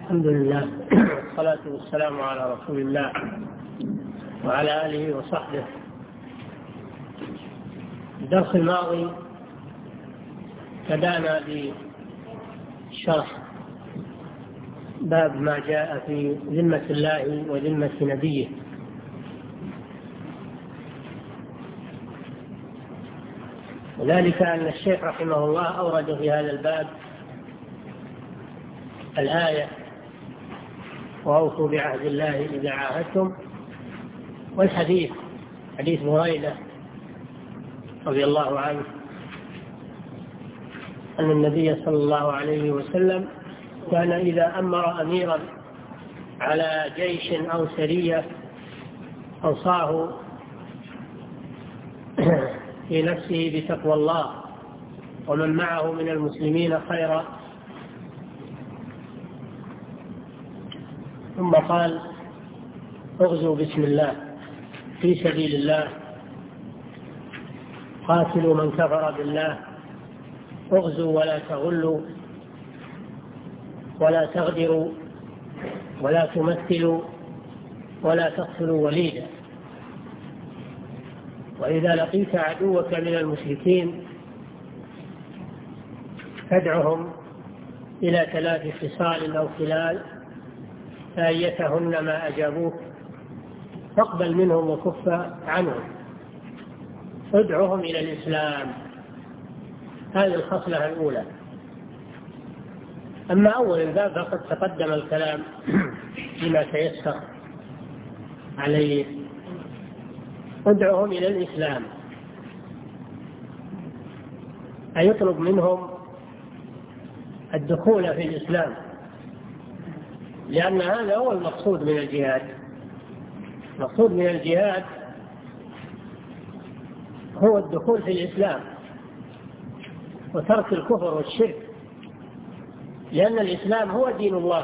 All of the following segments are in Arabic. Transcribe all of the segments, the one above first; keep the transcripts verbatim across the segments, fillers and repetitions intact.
الحمد لله والصلاة والسلام على رسول الله وعلى آله وصحبه. الدرس الماضي بدأنا بشرح باب ما جاء في ذمة الله وذمة نبيه، وذلك أن الشيخ رحمه الله أورد في هذا الباب الآية وأوفوا بعهد الله إذا عاهدتم، والحديث حديث هريرة رضي الله عنه أن النبي صلى الله عليه وسلم كان إذا أمر أميرا على جيش أو سرية أوصاه في نفسه بتقوى الله ومن معه من المسلمين خيرا، ثم قال: اغزوا بسم الله في سبيل الله، قاتلوا من كفر بالله، اغزوا ولا تغلوا ولا تغدروا ولا تمثلوا ولا تقتلوا وليدا، وإذا لقيت عدوك من المشركين فادعهم إلى ثلاث خصال أو خلال فأيتهن ما أجابوك فاقبل منهم وكف عنهم، ادعهم إلى الإسلام. هذه الخصلة الأولى. أما أول الباب فقد تقدم الكلام بما تيسر عليه. ادعهم إلى الإسلام أي يطلب منهم الدخول في الإسلام، لأن هذا هو المقصود من الجهاد. المقصود من الجهاد هو الدخول في الإسلام وترك الكفر والشرك، لأن الإسلام هو دين الله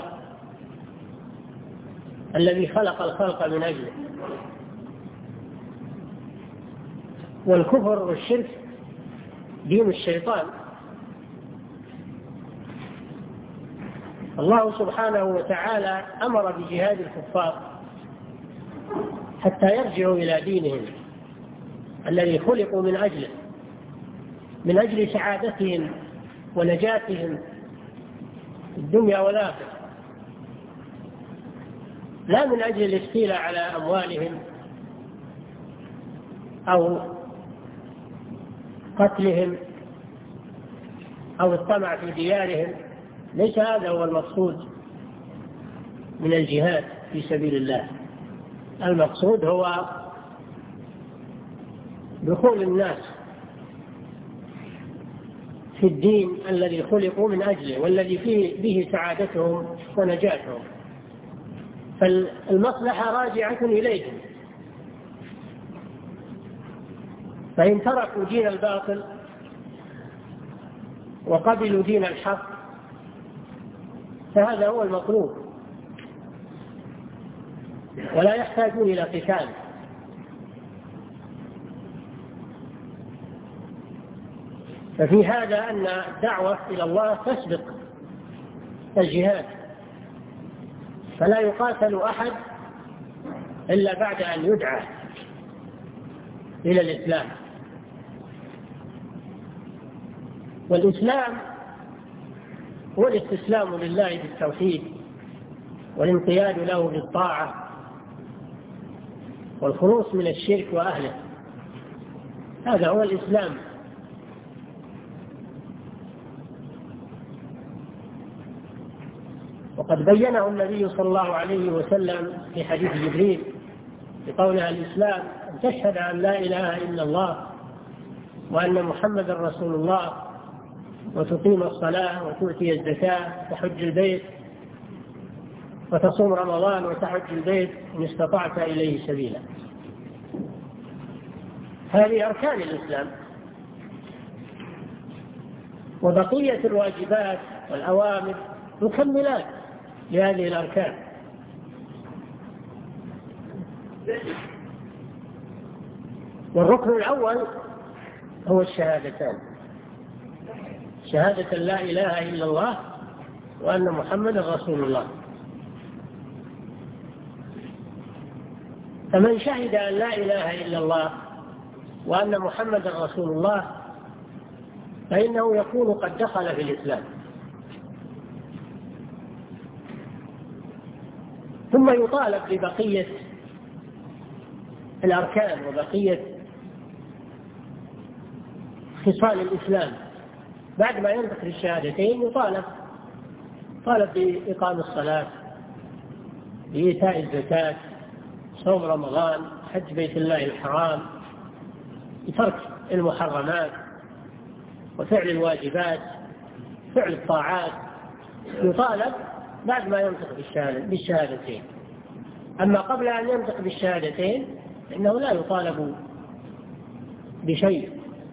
الذي خلق الخلق من أجله، والكفر والشرك دين الشيطان. الله سبحانه وتعالى أمر بجهاد الكفار حتى يرجعوا إلى دينهم الذي خلقوا من أجله، من أجل سعادتهم ونجاتهم في الدنيا والآخرة، لا من أجل الاستيلاء على أموالهم أو قتلهم أو الطمع في ديارهم. ليس هذا هو المقصود من الجهاد في سبيل الله. المقصود هو دخول الناس في الدين الذي خلقوا من أجله والذي فيه به سعادتهم ونجاتهم، فالمصلحة راجعة إليهم. فإن تركوا دين الباطل وقبلوا دين الحق فهذا هو المطلوب، ولا يحتاجون إلى قتال. ففي هذا أن الدعوة إلى الله تسبق الجهاد، فلا يقاتل أحد إلا بعد أن يدعى إلى الإسلام. والإسلام هو الاستسلام لله بالتوحيد والانقياد له بالطاعة والخلوص من الشرك وأهله. هذا هو الإسلام. وقد بينه النبي صلى الله عليه وسلم في حديث جبريل بقولها: الإسلام أن تشهد أن لا إله إلا الله وأن محمد رسول الله وتقيم الصلاة وتؤتي الزكاة وتحج البيت وتصوم رمضان وتحج البيت إن استطعت إليه سبيلا. هذه أركان الإسلام، وبقية الواجبات والأوامر مكملات لهذه الأركان. والركن الأول هو الشهادتان: شهادة لا إله إلا الله وأن محمد رسول الله. فمن شهد أن لا إله إلا الله وأن محمد رسول الله فإنه يكون قد دخل في الإسلام. ثم يطالب ببقية الأركان وبقية خصال الإسلام. بعد ما ينطق بالشهادتين يطالب طالب بإقام الصلاة، بإيتاء الزكاة، صوم رمضان، حج بيت الله الحرام، بترك المحرمات وفعل الواجبات، فعل الطاعات، يطالب بعد ما ينطق بالشهادتين. أما قبل أن ينطق بالشهادتين إنه لا يطالب بشيء،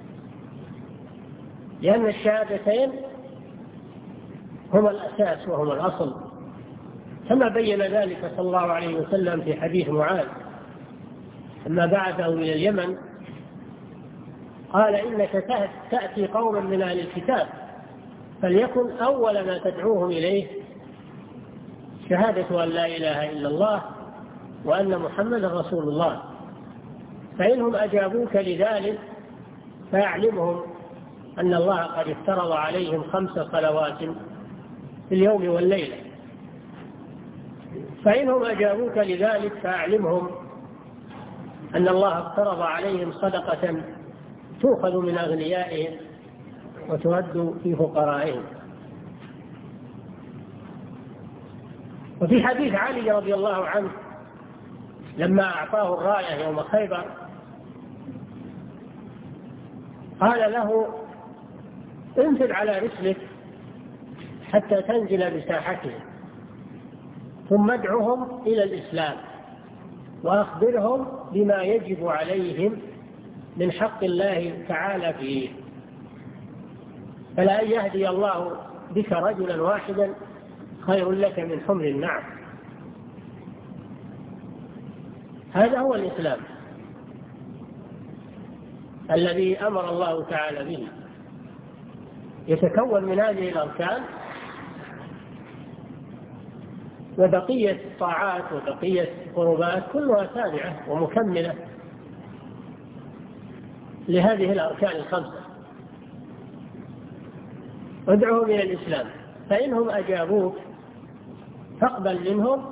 لأن الشهادتين هما الأساس وهما الأصل، كما بين ذلك صلى الله عليه وسلم في حديث معاذ لما بعثه إلى اليمن، قال: إنك تأتي قوما من أهل الكتاب فليكن أول ما تدعوهم إليه شهادة أن لا إله إلا الله وأن محمد رسول الله، فإنهم أجابوك لذلك فأعلمهم أن الله قد افترض عليهم خمس صلوات في اليوم والليلة. فإنهم أجابوك لذلك فأعلمهم أن الله افترض عليهم صدقة تؤخذ من أغنيائهم وترد في فقرائهم. وفي حديث علي رضي الله عنه لما أعطاه الراية يوم خيبر قال له: انزل على رسلك حتى تنزل بساحتهم، ثم ادعهم إلى الإسلام وأخبرهم بما يجب عليهم من حق الله تعالى فيه، فلأن يهدي الله بك رجلا واحدا خير لك من حمر النعم. هذا هو الإسلام الذي أمر الله تعالى به، يتكون من هذه الأركان وبقية الطاعات وبقية القربات كلها تابعة ومكملة لهذه الأركان الخمسة. ادعوهم إلى الإسلام، فإنهم أجابوك فاقبل منهم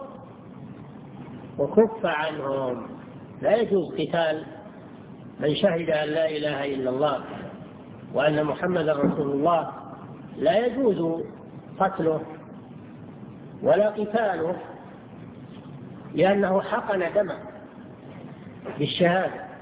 وكف عنهم. لا يجوز قتال من شهد أن لا إله إلا الله وأن محمد رسول الله، لا يجوز قتله ولا قتاله، لأنه حقن دمه بالشهادة،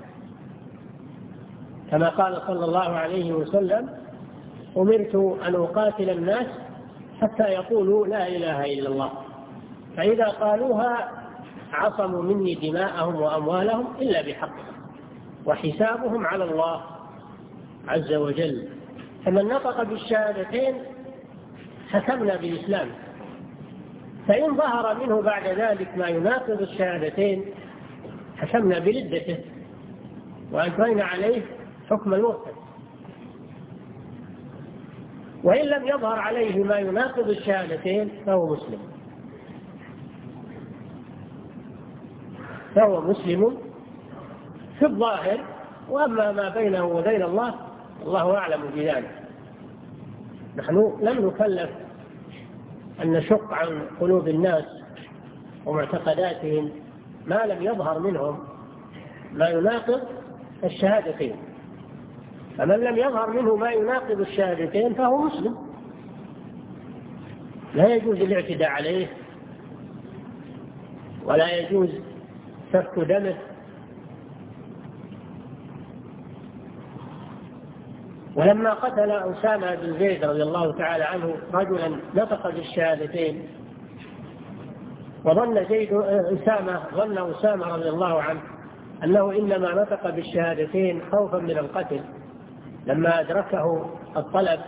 كما قال صلى الله عليه وسلم: أمرت أن أقاتل الناس حتى يقولوا لا إله إلا الله، فإذا قالوها عصموا مني دماءهم وأموالهم إلا بحق، وحسابهم على الله عز وجل. فمن نطق بالشهادتين حكمنا بالإسلام، فإن ظهر منه بعد ذلك ما يناقض الشهادتين حكمنا بردته وأجرينا عليه حكم المرتد. وإن لم يظهر عليه ما يناقض الشهادتين فهو مسلم فهو مسلم في الظاهر، وأما ما بينه وبين الله الله أعلم بذلك. نحن لم نكلف أن نشق عن قلوب الناس ومعتقداتهم ما لم يظهر منهم ما يناقض الشهادتين. فمن لم يظهر منه ما يناقض الشهادتين فهو مسلم، لا يجوز الاعتداء عليه ولا يجوز سفك دمه. ولما قتل أسامة بن زيد رضي الله تعالى عنه رجلا نطق بالشهادتين، وظن زيد أسامة ظن أسامة رضي الله عنه أنه إنما نطق بالشهادتين خوفا من القتل، لما أدركه الطلب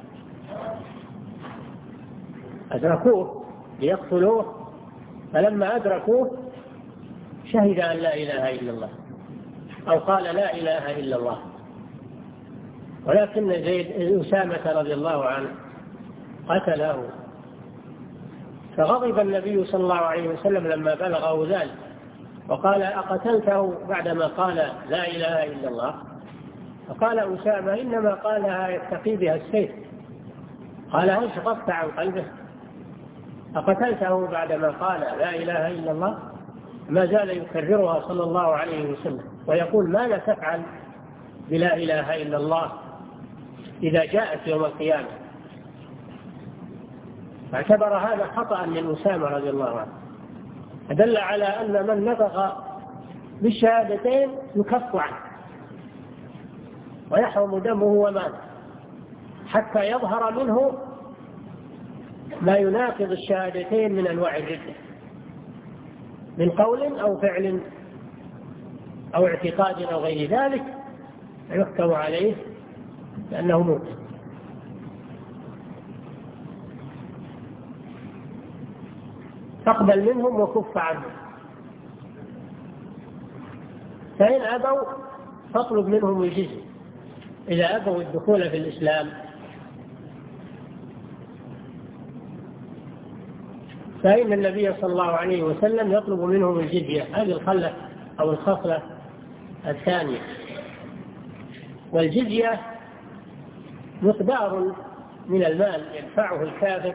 أدركوه ليقتلوه، فلما أدركوه شهد أن لا إله إلا الله أو قال لا إله إلا الله. ولكن زيد أسامة رضي الله عنه قتله، فغضب النبي صلى الله عليه وسلم لما بلغه ذلك وقال أقتلته بعدما قال لا إله إلا الله؟ فقال أسامة إنما قالها يتقي بها السيف. قال هل شققت عن قلبه؟ أقتلته بعدما قال لا إله إلا الله؟ ما زال يكررها صلى الله عليه وسلم ويقول ما لا تفعل بلا إله إلا الله إذا جاءت يوم القيامة. فاعتبر هذا خطأ من أسامة رضي الله عنه، فدل على أن من نطق بالشهادتين يكف عنه ويحرم دمه وماله حتى يظهر منه ما يناقض الشهادتين من أنواع الردة من قول أو فعل أو اعتقاد أو غير ذلك، يحكم عليه لأنه موت. فاقبل منهم وكف عنهم، فإن أبوا فاطلب منهم الجزية إذا أبوا الدخول في الإسلام. فإن النبي صلى الله عليه وسلم يطلب منهم الجزية، هذه الخلة أو الخصلة الثانية. والجزية مقدار من المال يدفعه الكافر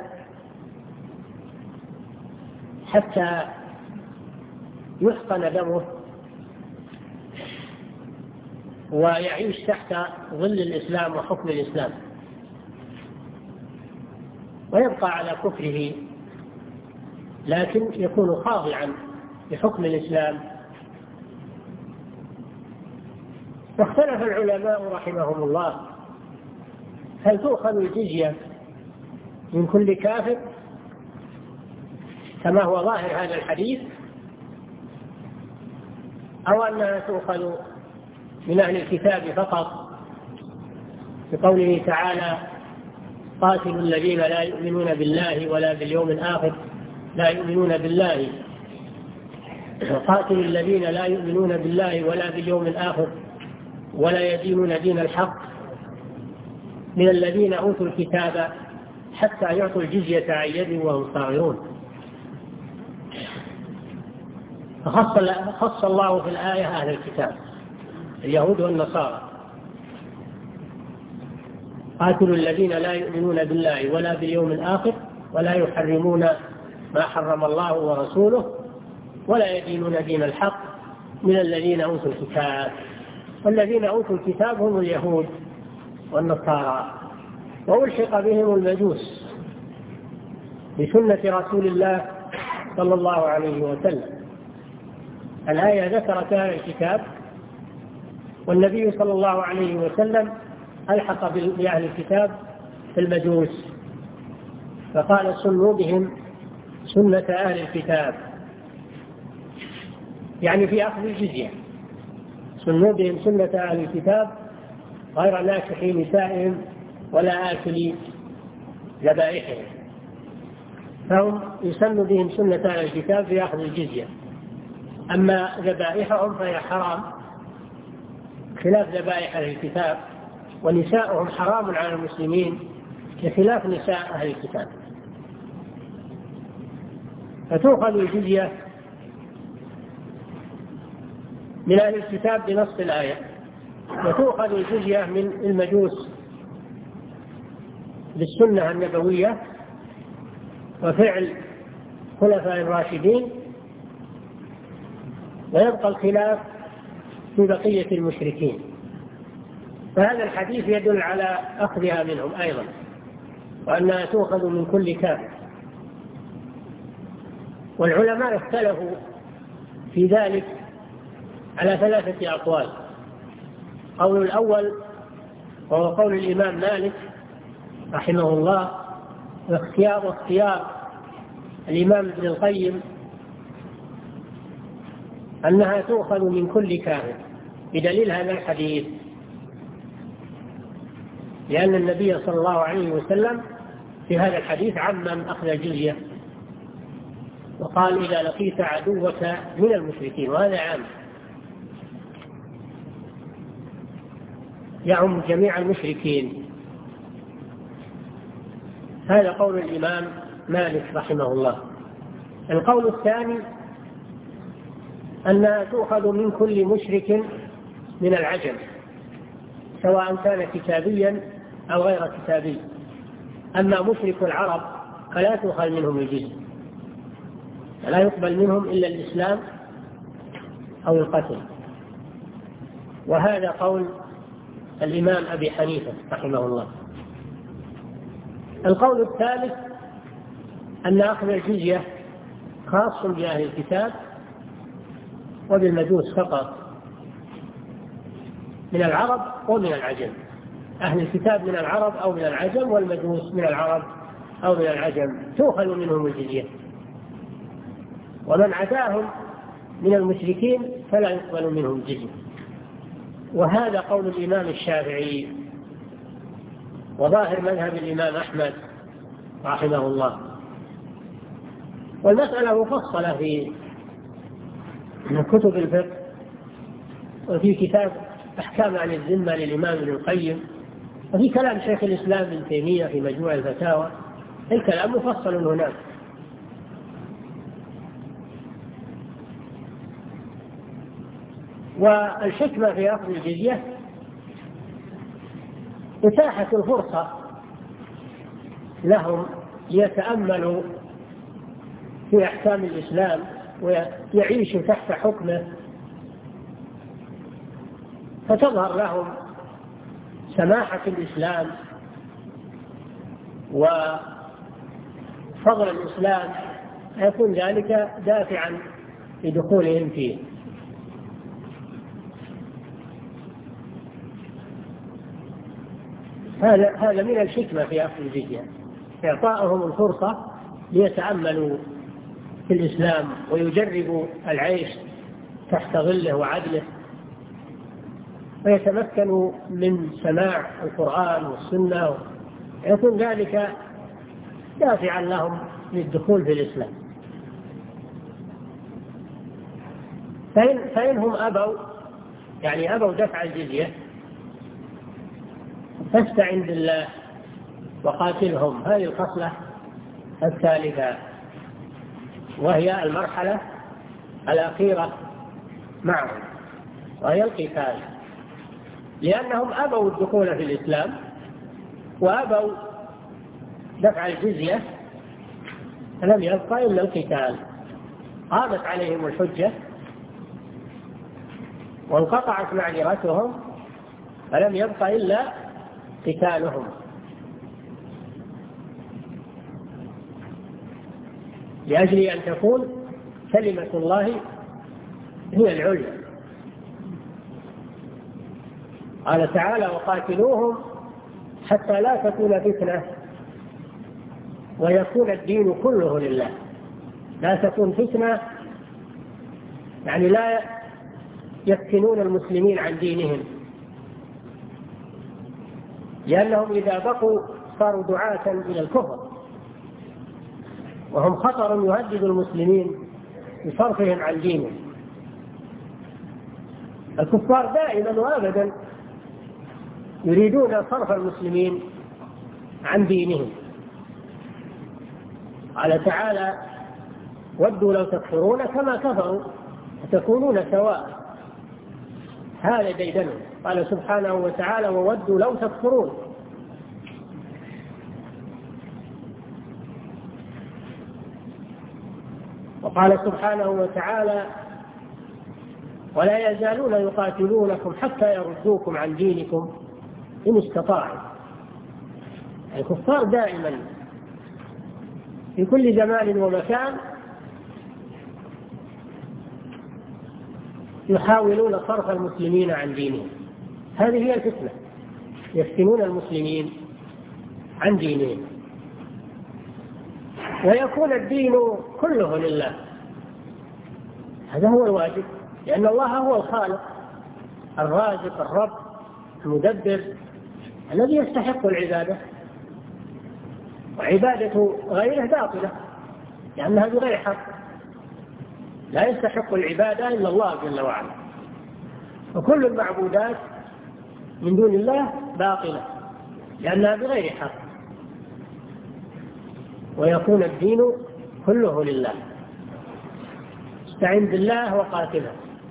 حتى يحقن دمه ويعيش تحت ظل الإسلام وحكم الإسلام ويبقى على كفره، لكن يكون خاضعا لحكم الإسلام. واختلف العلماء رحمهم الله هل تؤخذ الجزية من كل كافر كما هو ظاهر هذا الحديث، أو أنها تؤخذ من أهل الكتاب فقط بقوله تعالى قاتلوا الذين لا يؤمنون بالله ولا باليوم الآخر لا يؤمنون بالله قاتلوا الذين لا يؤمنون بالله ولا باليوم الآخر ولا يدينون دين الحق من الذين أوتوا الكتاب حتى يعطوا الجزية عن يد وهم صاغرون. فخص الله في الآية أهل الكتاب اليهود والنصارى، قاتلوا الذين لا يؤمنون بالله ولا باليوم الآخر ولا يحرمون ما حرم الله ورسوله ولا يدينون دين الحق من الذين أوتوا الكتاب. والذين أوتوا الكتاب هم اليهود والنصارى، وألحق بهم المجوس بسنة رسول الله صلى الله عليه وسلم. الآية ذكرت أهل الكتاب، والنبي صلى الله عليه وسلم ألحق بأهل الكتاب في المجوس فقال سنوا بهم سنة أهل الكتاب، يعني في أخذ الجزية، سنوا بهم سنة أهل الكتاب غير ناكحي نسائهم ولا آكلي ذبائحهم، فهم يسن بهم سنة أهل الكتاب في أخذ الجزية. أما ذبائحهم فهي حرام خلاف ذبائح أهل الكتاب، ونساؤهم حرام على المسلمين بخلاف نساء أهل الكتاب. فتؤخذ الجزية من أهل الكتاب بنص الآية، وتؤخذ الجزية من المجوس بالسنة النبوية وفعل خلفاء الراشدين، ويبقى الخلاف في بقية المشركين. فهذا الحديث يدل على أخذها منهم أيضا، وأنها تؤخذ من كل كافر. والعلماء اختلفوا في ذلك على ثلاثة أقوال. قول الأول وهو قول الإمام مالك رحمه الله، واختيار واختيار الإمام ابن القيم، أنها تؤخذ من كل كافر بدليل هذا الحديث، لأن النبي صلى الله عليه وسلم في هذا الحديث عمم أخذ الجزية وقال إذا لقيت عدوك من المشركين، وهذا عام يعم جميع المشركين. هذا قول الإمام مالك رحمه الله. القول الثاني أنها تؤخذ من كل مشرك من العجم سواء كان كتابيا أو غير كتابي. أما مشرك العرب فلا تؤخذ منهم الجزية، فلا يقبل منهم إلا الإسلام أو القتل. وهذا قول الإمام أبي حنيفة رحمه الله. القول الثالث أن أخذ الجزية خاص بأهل الكتاب وبالمجوس فقط من العرب ومن العجم. أهل الكتاب من العرب أو من العجم، والمجوس من العرب أو من العجم تؤخذ منهم الجزية، ومن عداهم من المشركين فلا يقبل منهم الجزية. وهذا قول الإمام الشافعي وظاهر مذهب الإمام أحمد رحمه الله. والمسألة مفصلة في كتب الفقه، وفي كتاب أحكام عن الذمة للإمام ابن القيم، وفي كلام شيخ الإسلام ابن تيمية في مجموع الفتاوى. الكلام مفصل هناك. والحكمة في أخذ الجزية إتاحة الفرصة لهم ليتأملوا في أحكام الإسلام ويعيشوا تحت حكمه، فتظهر لهم سماحة الإسلام وفضل الإسلام، يكون ذلك دافعا لدخولهم فيه. هذا هذا من الحكمة في أخذ الجزية، إعطائهم الفرصة ليتأملوا في الإسلام ويجربوا العيش تحت ظله وعدله، ويتمكنوا من سماع القرآن والسنة، ويكون ذلك دافعا لهم للدخول في الإسلام. فإن فإنهم أبوا يعني أبوا دفع الجزية فاستعن بالله وقاتلهم. هذه الخصلة الثالثة، وهي المرحلة الأخيرة معهم، وهي القتال، لأنهم أبوا الدخول في الإسلام وأبوا دفع الجزية، فلم يبقى إلا القتال. قامت عليهم الحجة وانقطعت معذرتهم، فلم يبقى إلا قتالهم. لأجل أن تكون كلمة الله هي العليا. قال تعالى: وقاتلوهم حتى لا تكون فتنة ويكون الدين كله لله. لا تكون فتنة يعني لا يفتنون المسلمين عن دينهم، لأنهم إذا بقوا صاروا دعاة إلى الكفر، وهم خطر يهدد المسلمين بصرفهم عن دينهم. الكفار دائما وابدا يريدون صرف المسلمين عن دينهم. قال تعالى: ودوا لو تكفرون كما كفروا فتكونون سواء. هذا ديدنهم. قال سبحانه وتعالى: وودوا لو تكفرون. وقال سبحانه وتعالى: ولا يزالون يقاتلونكم حتى يردوكم عن دينكم إن استطاعوا. الكفار دائما في كل زمان ومكان يحاولون صرف المسلمين عن دينهم. هذه هي الفتنة، يفتنون المسلمين عن دينهم، ويكون الدين كله لله. هذا هو الواجب، لأن الله هو الخالق الرازق الرب المدبر الذي يستحق العبادة، وعبادة غيره باطلة لأنها بغير حق. لا يستحق العبادة إلا الله جل وعلا، وكل المعبودات من دون الله باطلة لأنها بغير حق. ويكون الدين كله لله استعن بالله وقاتله.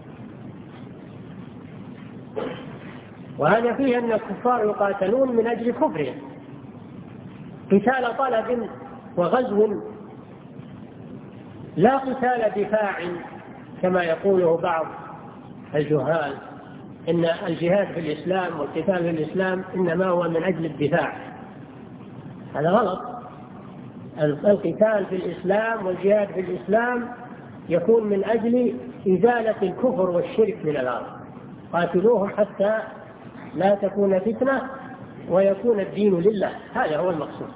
وهذا فيه أن الكفار يقاتلون من أجل كفرهم قتال طلب وغزو، لا قتال دفاع كما يقوله بعض الجهال إن الجهاد في الإسلام والقتال في الإسلام إنما هو من أجل الدفاع. هذا غلط. القتال في الإسلام والجهاد في الإسلام يكون من أجل إزالة الكفر والشرك من الأرض. قاتلوهم حتى لا تكون فتنة ويكون الدين لله، هذا هو المقصود.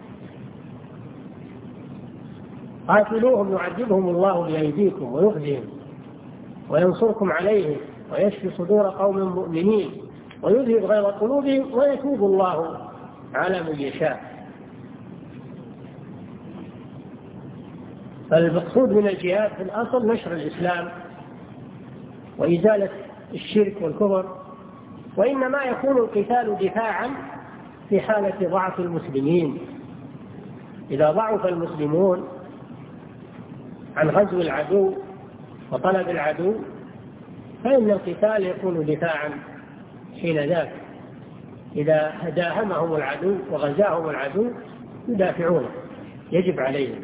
قاتلوهم يعذبهم الله بأيديكم ويخزيهم وينصركم عليهم ويشفي صدور قوم مؤمنين ويذهب غيظ قلوبهم ويتوب الله على من يشاء. فالمقصود من الجهاد في الأصل نشر الإسلام وإزالة الشرك والكفر، وإنما يكون القتال دفاعا في حالة ضعف المسلمين. إذا ضعف المسلمون عن غزو العدو وطلب العدو فإن القتال يكون دفاعا حين ذاك. إذا داهمهم العدو وغزاهم العدو يدافعونه، يجب عليهم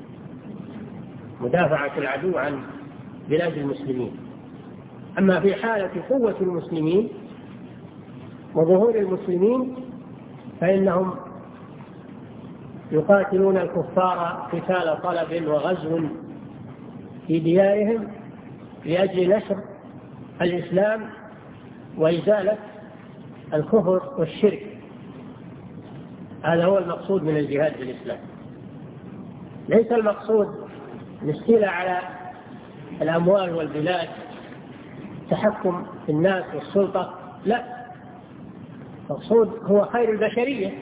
مدافعة العدو عن بلاد المسلمين. أما في حالة قوة المسلمين وظهور المسلمين فإنهم يقاتلون الكفار قتال طلب وغزو في ديارهم لأجل نشر الإسلام وإزالة الكفر والشرك. هذا هو المقصود من الجهاد في الإسلام. ليس المقصود الاستيلاء على الأموال والبلاد، تحكم في الناس والسلطة، لا، المقصود هو خير البشرية.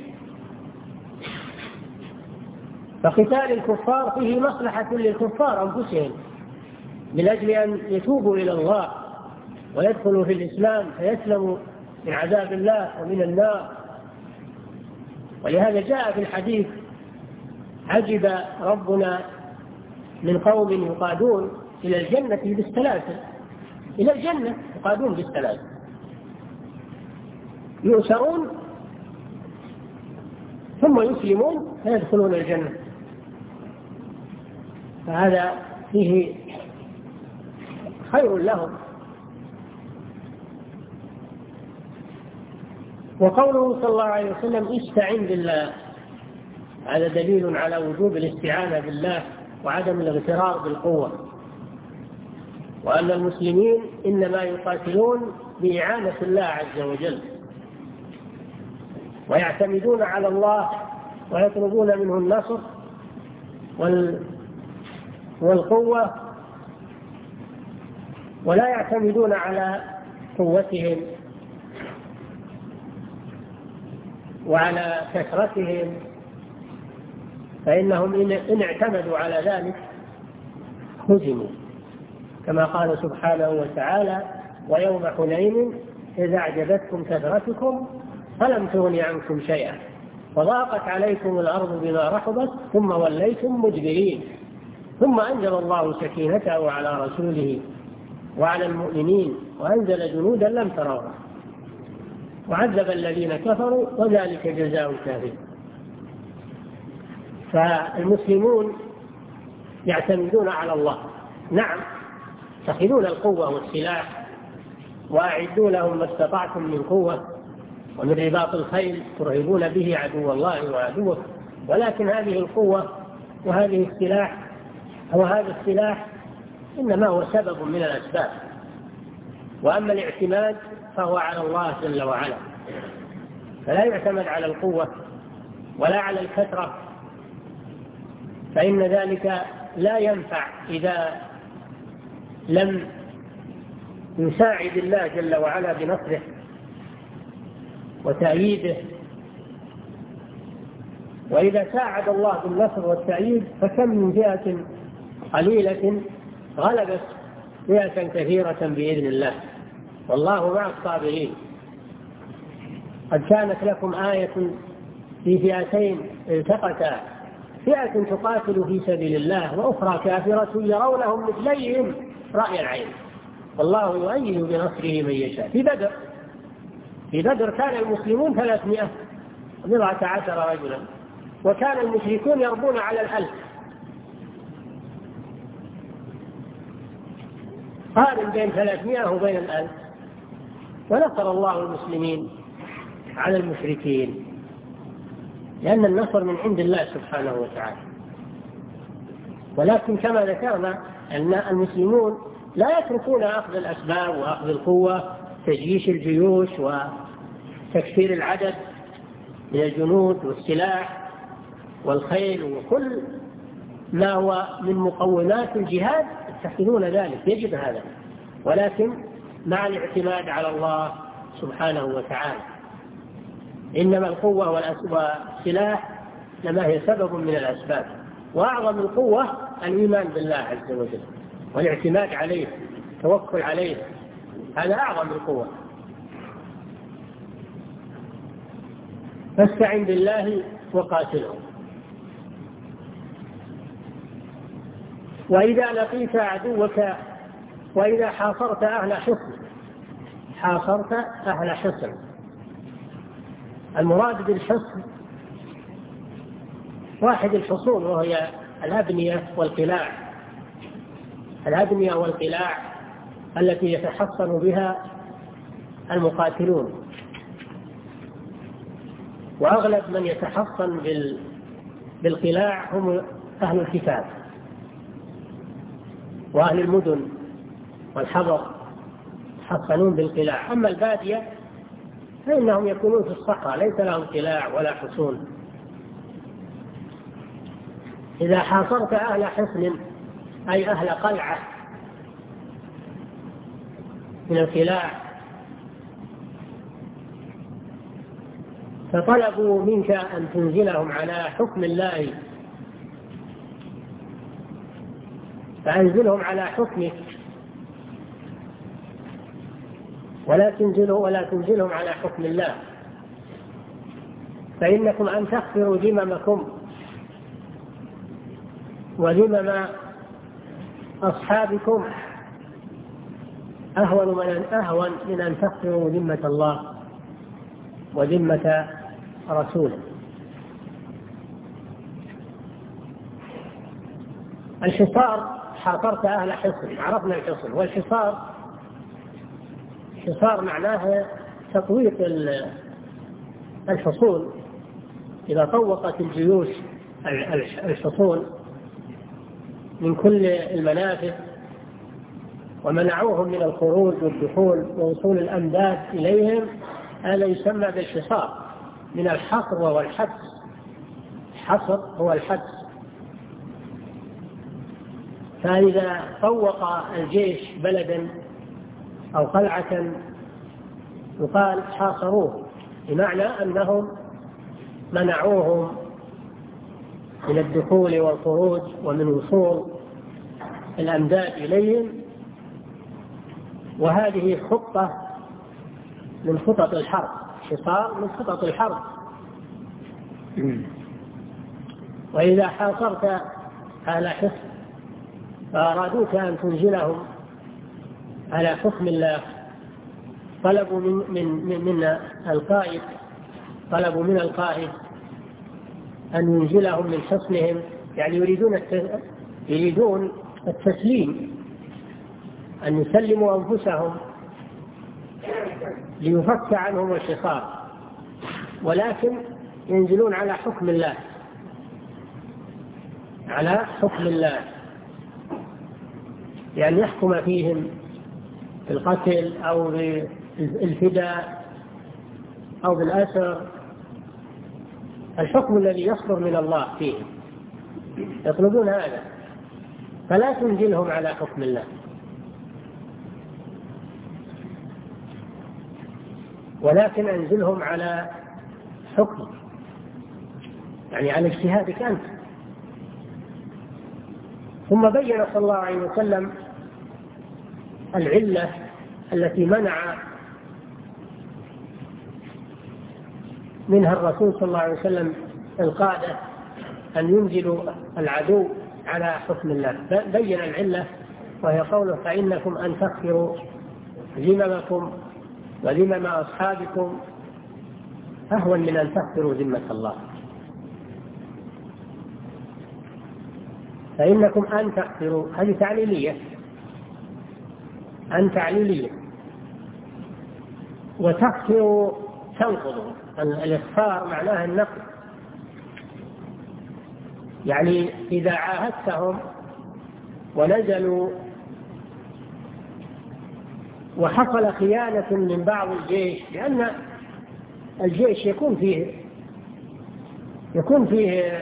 فقتال الكفار فيه مصلحة للكفار أنفسهم من أجل أن يتوبوا إلى الله ويدخلوا في الإسلام فيسلموا من عذاب الله ومن النار. ولهذا جاء في الحديث: عجب ربنا من قوم يقادون إلى الجنة بالسلاسل، إلى الجنة يقادون بالسلاسل، يؤسرون ثم يسلمون فيدخلون الجنة. فهذا فيه خير لهم. وقوله صلى الله عليه وسلم: استعن بالله، هذا دليل على وجوب الاستعانة بالله وعدم الاغترار بالقوة، وأن المسلمين إنما يقاتلون بإعانة الله عز وجل، ويعتمدون على الله ويطلبون منه النصر والقوة، ولا يعتمدون على قوتهم وعلى كثرتهم، فإنهم إن اعتمدوا على ذلك هزموا، كما قال سبحانه وتعالى: ويوم حنين إذا أعجبتكم كثرتكم فلم تغن عنكم شيئا وضاقت عليكم الأرض بما رحبت ثم وليتم مدبرين ثم أنزل الله سكينته على رسوله وعلى المؤمنين وأنزل جنودا لم تروها وعذب الذين كفروا وذلك جزاء الكافرين. فالمسلمون يعتمدون على الله، نعم، تأخذون القوة والسلاح وأعدوا لهم ما استطعتم من قوة ومن رباط الخيل ترهبون به عدو الله وعدوه، ولكن هذه القوة وهذه السلاح أو هذا السلاح إنما هو سبب من الأسباب، وأما الاعتماد فهو على الله جل وعلا، فلا يعتمد على القوة ولا على الكثرة، فإن ذلك لا ينفع إذا لم يساعد الله جل وعلا بنصره وتأييده. وإذا ساعد الله بالنصر والتأييد فكم من فئة قليلة غلبت فئة كثيرة بإذن الله، والله مع الصابرين. قد كانت لكم آية في فئتين التقتا فئة تقاتل في سبيل الله وأخرى كافرة يرونهم مثليهم رأي العين والله يؤيد بنصره من يشاء. في بدر في بدر كان المسلمون ثلاثمائة وبضعة عشر رجلا، وكان المشركون يربون على الألف. قارن بين ثلاثمائة وبين الألف، ونصر الله المسلمين على المشركين، لأن النصر من عند الله سبحانه وتعالى. ولكن كما ذكرنا أن المسلمون لا يتركون أخذ الأسباب وأخذ القوة، تجيش الجيوش وتكثير العدد من الجنود والسلاح والخيل وكل ما هو من مقومات الجهاد، يتخذون ذلك، يجب هذا، ولكن مع الاعتماد على الله سبحانه وتعالى. إنما القوة والسلاح لما هي سبب من الأسباب، وأعظم القوة الإيمان بالله عز وجل والاعتماد عليه، التوكل عليه، هذا أعظم القوة. فاستعن بالله وقاتلهم. وإذا لقيت عدوك وإذا حاصرت أهل حصن حاصرت أهل حصن المراد بالحصن واحد الحصون، وهي الأبنية والقلاع الأبنية والقلاع التي يتحصن بها المقاتلون. وأغلب من يتحصن بالقلاع هم أهل الكتاب وأهل المدن والحضر، يتحصنون بالقلاع. أما البادية فإنهم يكونون في الصحراء، ليس لهم قلاع ولا حصون. إذا حاصرت أهل حصن أي أهل قلعة من القلاع، فطلبوا منك أن تنزلهم على حكم الله، فأنزلهم على حكمك، ولا تنزلوا ولا تنزلهم على حكم الله، فإنكم أن تغفروا ذممكم وذمم أصحابكم أهون من أهون من أن تغفروا ذمة الله وذمة رسوله. الحصار، حاصرت أهل حصن، عرفنا الحصن. والحصار حصار معناها تطويق الحصون. إذا طوقت الجيوش الحصون من كل المنافذ ومنعوهم من الخروج والدخول ووصول الأمداد إليهم، هذا يسمى بالحصار، من الحصر وهو الحبس. الحصر هو الحبس. فإذا طوق الجيش بلدا أو قلعة يقال حاصروه، بمعنى أنهم منعوهم من الدخول والخروج ومن وصول الأمداد إليهم. وهذه خطة من خطط الحرب، حصار من خطط الحرب. وإذا حاصرت أهل حصن فأرادوك أن تنزلهم على حكم الله، طلبوا من, من, من, من القائد طلبوا من القائد أن ينزلهم من حصنهم، يعني يريدون يريدون التسليم، أن يسلموا أنفسهم ليفك عنهم الحصار، ولكن ينزلون على حكم الله على حكم الله يعني يحكم فيهم بالقتل أو بالفداء أو بالأسر، الحكم الذي يصدر من الله فيهم، يطلبون هذا. فلا تنزلهم على حكم الله، ولكن أنزلهم على حكم، يعني على اجتهادك أنت. ثم بين صلى الله عليه وسلم العلة التي منع منها الرسول صلى الله عليه وسلم القادة أن ينزلوا العدو على حكم الله. بين العلة وهي قوله فإنكم أن تغفروا ذممكم وذمم أصحابكم أهون من أن تغفروا ذمة الله. فإنكم أن تغفروا هذه تعليلية، أن تعليلية، وتغفروا تنقضوا. الإغفار معناها النقض، يعني إذا عاهدتهم ونزلوا وحصل خيانة من بعض الجيش، لأن الجيش يكون فيه يكون فيه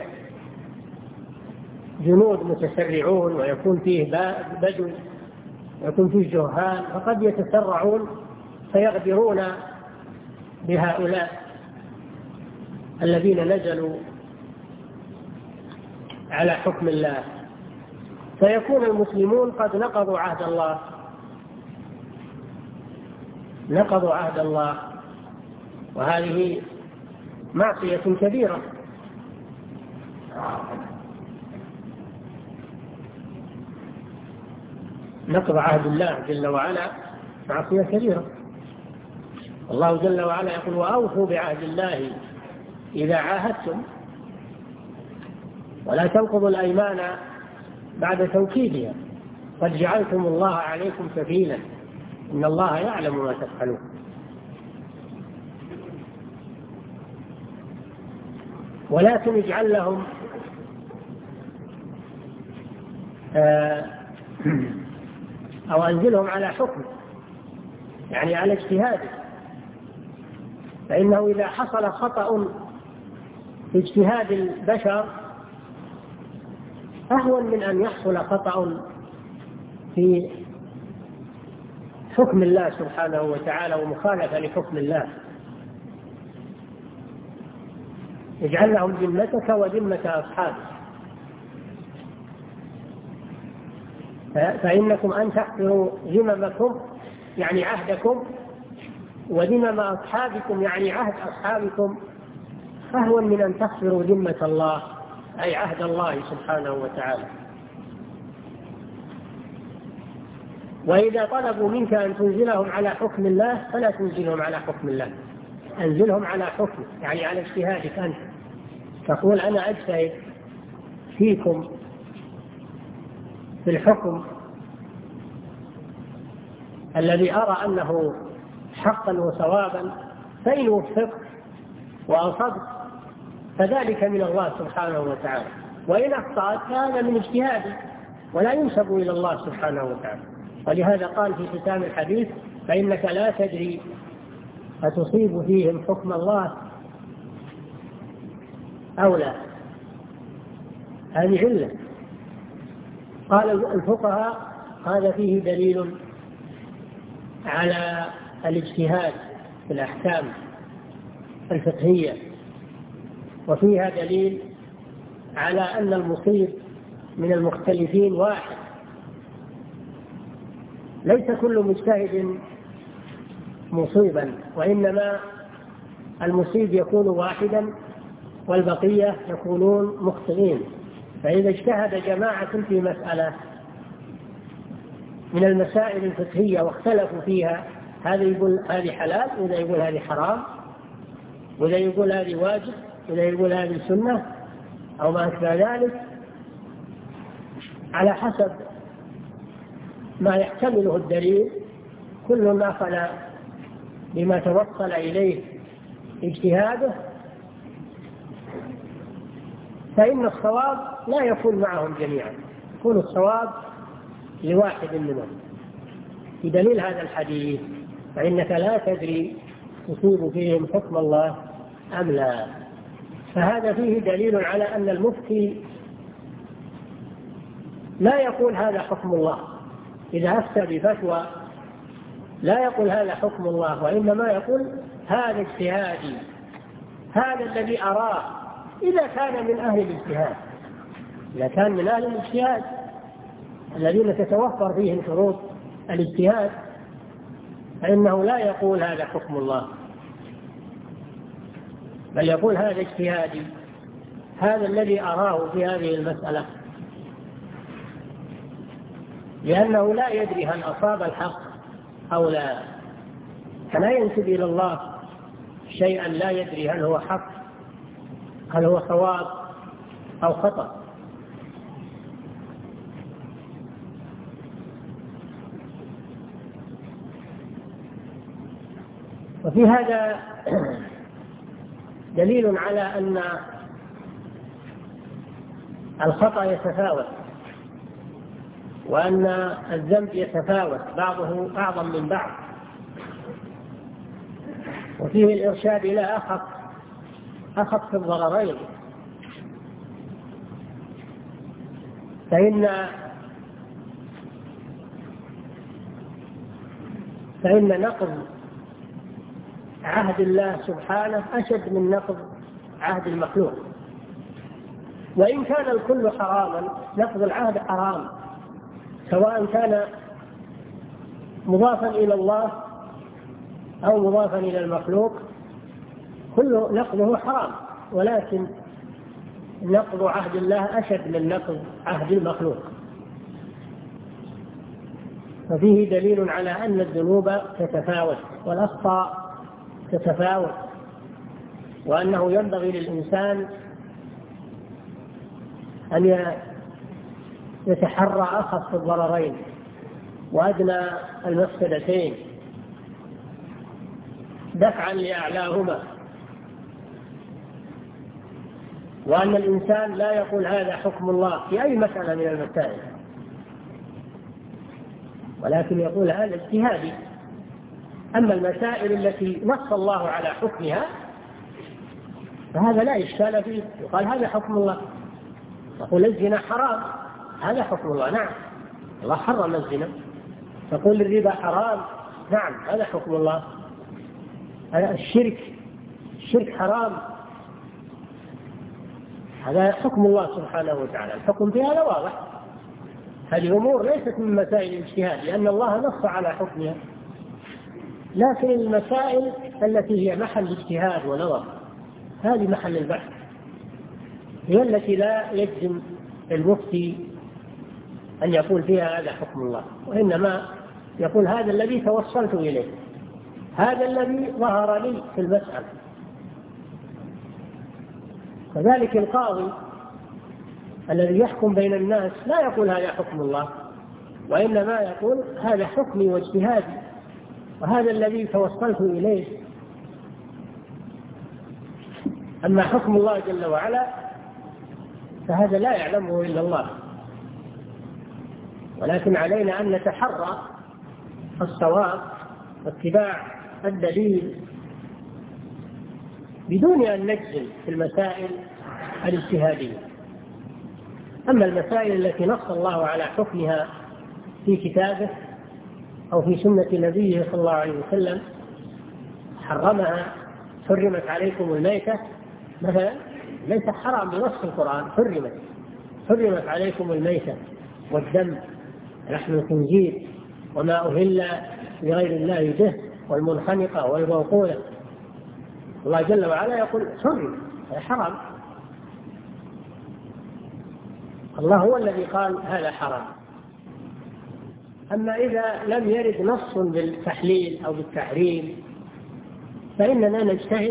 جنود متسرعون، ويكون فيه بدو، ويكون فيه جهال، فقد يتسرعون فيغدرون بهؤلاء الذين نزلوا على حكم الله، فيكون المسلمون قد نقضوا عهد الله نقضوا عهد الله وهذه معصية كبيرة. نقض عهد الله جل وعلا معصية كبيرة. الله جل وعلا يقول وأوفوا بعهد الله إذا عاهدتم ولا تنقضوا الأيمان بعد توكيدها قد جعلتم الله عليكم كفيلا إن الله يعلم ما تفعلون. ولكن اجعل لهم أو أنزلهم على حكم، يعني على اجتهاد، فإنه إذا حصل خطأ في اجتهاد البشر أهون من أن يحصل خطأ في حكم الله سبحانه وتعالى ومخالفة لحكم الله. اجعل لهم ذمتك وذمة أصحابك، فإنكم أن تحفروا ذممكم يعني عهدكم وذمم أصحابكم يعني عهد أصحابكم أهون من أن تحفروا ذمة الله أي عهد الله سبحانه وتعالى. وإذا طلبوا منك أن تنزلهم على حكم الله فلا تنزلهم على حكم الله، أنزلهم على حكم يعني على اجتهادك أنت. تقول أنا أجتهد فيكم في الحكم الذي أرى أنه حقا وصوابا، فإن وفقت وأصبت فذلك من الله سبحانه وتعالى، وإن أخطأت فهذا من اجتهادي ولا ينسب إلى الله سبحانه وتعالى. ولهذا قال في ختام الحديث فإنك لا تدري أتصيب فيهم حكم الله أو لا. هذه علة. قال الفقهاء هذا فيه دليل على الاجتهاد في الأحكام الفقهية، وفيها دليل على أن المصيب من المختلفين واحد، ليس كل مجتهد مصيبا، وإنما المصيب يكون واحدا والبقية يكونون مخطئين. فإذا اجتهد جماعة في مسألة من المسائل الفقهية واختلفوا فيها، هذا يقول هذه حلال وذا يقول هذه حرام وذا يقول هذه واجب وذا يقول هذه سنة أو ما أشبه ذلك، على حسب ما يحتمله الدليل كل أخذ بما توصل إليه اجتهاده، فإن الصواب لا يكون معهم جميعا، يكون الصواب لواحد منهم. بدليل هذا الحديث فإنك لا تدري تصيب فيهم حكم الله أم لا. فهذا فيه دليل على أن المفتي لا يقول هذا حكم الله، إذا أفتى بفتوى لا يقول هذا حكم الله، وإنما يقول هذا اجتهادي، هذا الذي أراه، إذا كان من أهل الاجتهاد. إذا كان من أهل الاجتهاد الذين تتوفر فيهم شروط الاجتهاد فإنه لا يقول هذا حكم الله، بل يقول هذا اجتهادي، هذا الذي أراه في هذه المسألة، لأنه لا يدري هل أصاب الحق أو لا، فلا ينسب إلى الله شيئا لا يدري هل هو حق، هل هو صواب أو خطأ. وفي هذا دليل على أن الخطأ يتفاوت، وأن الذنب يتفاوت بعضه أعظم من بعض، وفيه الإرشاد إلى أخف أخف الضررين. فإن فإن نقض عهد الله سبحانه أشد من نقض عهد المخلوق، وإن كان الكل حراما نقض العهد حرام، سواء كان مضافا إلى الله أو مضافا إلى المخلوق، كل نقضه حرام، ولكن نقض عهد الله أشد من نقض عهد المخلوق. ففيه دليل على أن الذنوب تتفاوت والأخطاء تتفاوت، وأنه ينبغي للإنسان أن يتحرى أخف الضررين وأدنى المفسدتين دفعا لأعلاهما، وأن الإنسان لا يقول هذا حكم الله في أي مسألة من المسائل، ولكن يقول هذا اجتهادي. أما المسائل التي نص الله على حكمها فهذا لا إشكال فيه، يقال هذا حكم الله. تقول الزنا حرام، هذا حكم الله، نعم الله حرم الزنا. تقول الربا حرام، نعم هذا حكم الله. الشرك الشرك حرام، هذا حكم الله سبحانه وتعالى، الحكم في هذا واضح. هذه أمور ليست من مسائل الاجتهاد لأن الله نص على حكمها، لكن المسائل التي هي محل اجتهاد ونظر هذه محل البحث، هي التي لا يجزم المفتي أن يقول فيها هذا حكم الله، وإنما يقول هذا الذي توصلت إليه، هذا الذي ظهر لي في المسألة. كذلك القاضي الذي يحكم بين الناس لا يقول هذا حكم الله، وإنما يقول هذا حكمي واجتهادي، وهذا الذي توصلت إليه. أما حكم الله جل وعلا فهذا لا يعلمه إلا الله، ولكن علينا أن نتحرى الصواب واتباع الدليل بدون أن نجزم في المسائل الاجتهادية. أما المسائل التي نص الله على حكمها في كتابه أو في سنة نبيه صلى الله عليه وسلم، حرمها، حرمت عليكم الميتة مثلا، ليس حرام بنص القرآن، حرمت حرمت عليكم الميتة والدم لحم الخنزير وما أهل لغير الله به والمنخنقة والموقولة. الله جل وعلا يقول حرم، حرام، الله هو الذي قال هذا حرام. أما إذا لم يرد نص بالتحليل أو بالتحريم فإننا نجتهد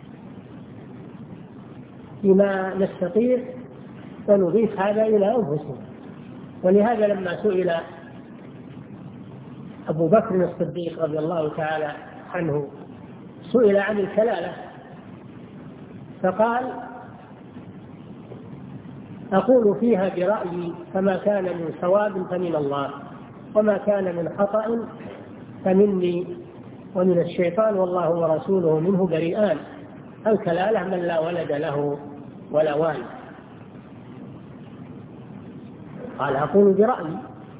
بما نستطيع ونضيف هذا إلى أنفسنا. ولهذا لما سئل أبو بكر الصديق رضي الله تعالى عنه، سئل عن الكلالة فقال أقول فيها برأيي، فما كان من صواب فمن الله، وما كان من خطأ فمني ومن الشيطان، والله ورسوله منه بريئان. الكلالة من لا ولد له ولا والد. قال أقول برأيي.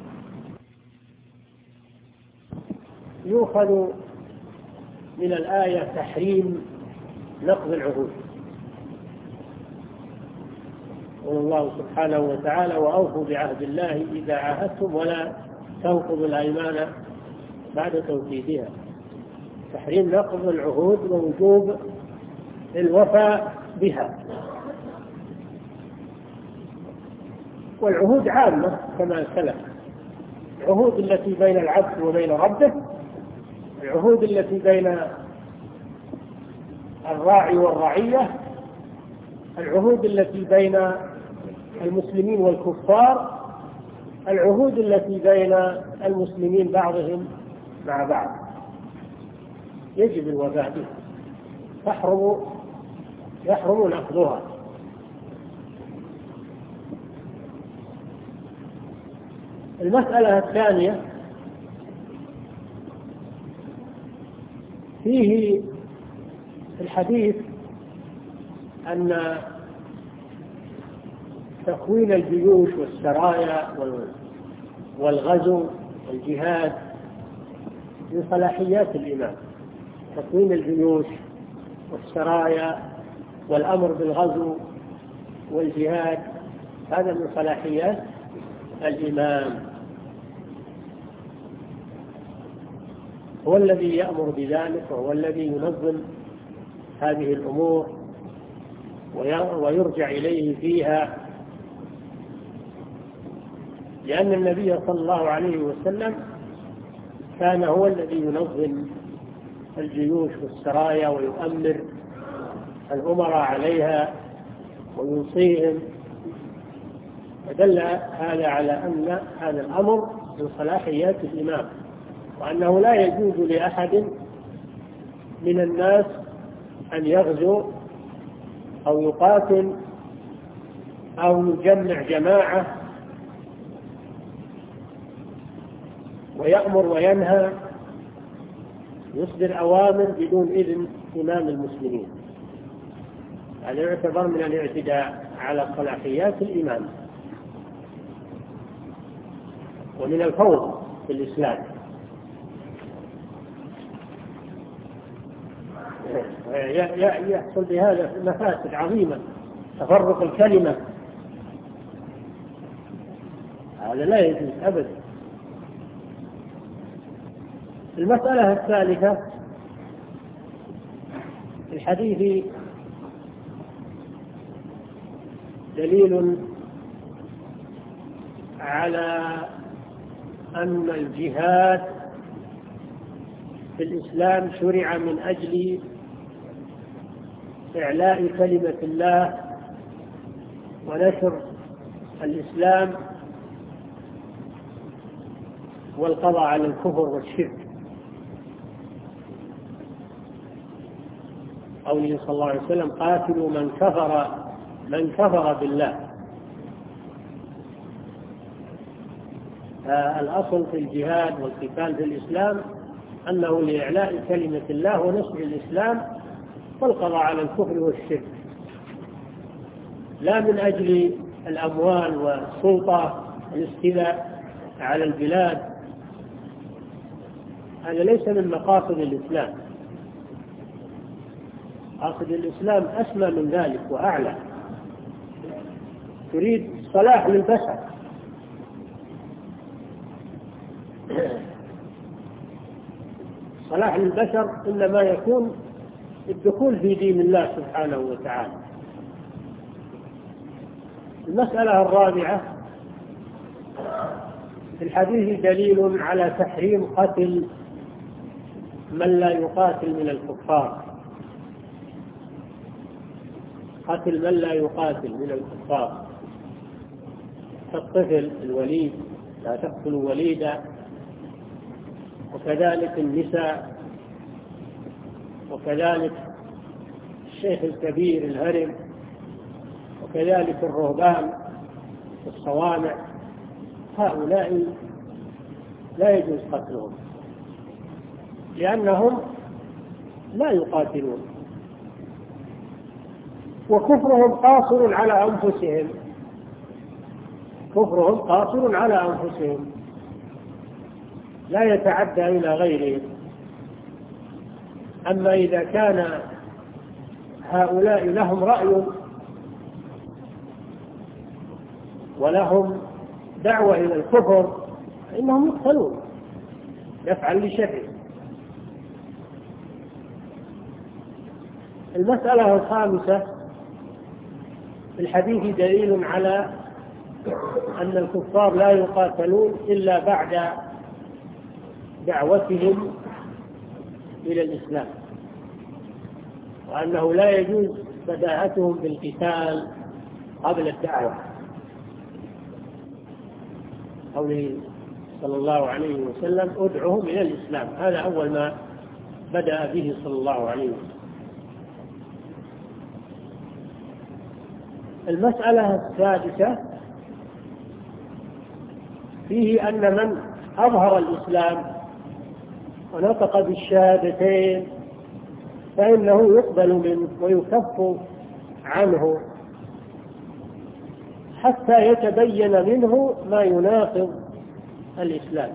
يؤخذ من الآية تحريم نقض العهود، قال الله سبحانه وتعالى وأوفوا بعهد الله إذا عاهدتم ولا تنقضوا الأيمان بعد توكيدها. تحريم نقض العهود ووجوب الوفاء بها. والعهود عامة كما سلف، العهود التي بين العبد وبين ربه، العهود التي بين الراعي والرعية، العهود التي بين المسلمين والكفار، العهود التي بين المسلمين بعضهم مع بعض، يجب الوفاء بها، تحرم يحرم نقضها. المسألة الثانية فيه الحديث أن تكوين الجيوش والسرايا والغزو والجهاد من صلاحيات الإمام، تكوين الجيوش والسرايا والأمر بالغزو والجهاد هذا من صلاحيات الإمام، هو الذي يأمر بذلك وهو الذي ينظم هذه الأمور ويرجع إليه فيها، لأن النبي صلى الله عليه وسلم كان هو الذي ينظم الجيوش والسرايا ويؤمر الأمراء عليها ويوصيهم، فدل هذا على أن هذا الأمر من صلاحيات الإمام، وأنه لا يجوز لأحد من الناس أن يغزو أو يقاتل أو يجمع جماعة ويأمر وينهى يصدر أوامر بدون إذن إمام المسلمين، هذا يعتبر من الاعتداء على صلاحيات الإمام ومن الفوضى في الإسلام. يحصل بهذا مفاسد عظيمة، تفرق الكلمة، هذا لا يجوز أبدا. المسألة الثالثة في الحديث دليل على أن الجهاد في الإسلام شرع من أجل إعلاء كلمة الله ونشر الإسلام والقضاء على الكفر والشرك. قوله صلى الله عليه وسلم قاتلوا من كفر من كفر بالله. الأصل في الجهاد والقتال في الإسلام أنه لإعلاء كلمة الله ونصر الإسلام والقضاء على الكفر والشرك، لا من أجل الأموال والسلطة والاستيلاء على البلاد، هذا ليس من مقاصد الإسلام. مقاصد الإسلام أسمى من ذلك وأعلى، تريد صلاح للبشر، صلاح للبشر إنما يكون الدخول في دين الله سبحانه وتعالى. المسألة الرابعة في الحديث دليل على تحريم قتل من لا يقاتل من الكفار، قتل من لا يقاتل من الكفار، كالطفل الوليد لا تقتلوا وليدا، وكذلك النساء، وكذلك الشيخ الكبير الهرم، وكذلك الرهبان في الصوامع، هؤلاء لا يجوز قتلهم لأنهم لا يقاتلون، وكفرهم قاصر على أنفسهم، كفرهم قاصر على أنفسهم لا يتعدى إلى غيرهم. أما إذا كان هؤلاء لهم رأي ولهم دعوة إلى الكفر فإنهم يقتلون يفعل لشره. المسألة الخامسة في الحديث دليل على أن الكفار لا يقاتلون إلا بعد دعوتهم إلى الإسلام، وأنه لا يجوز بداءتهم بالقتال قبل الدعوة. قوله صلى الله عليه وسلم ادعوهم إلى الإسلام، هذا أول ما بدأ به صلى الله عليه وسلم. المسألة السادسة فيه أن من أظهر الإسلام ونطق بالشهادتين فإنه يقبل منه ويكف عنه حتى يتبين منه ما يناقض الإسلام،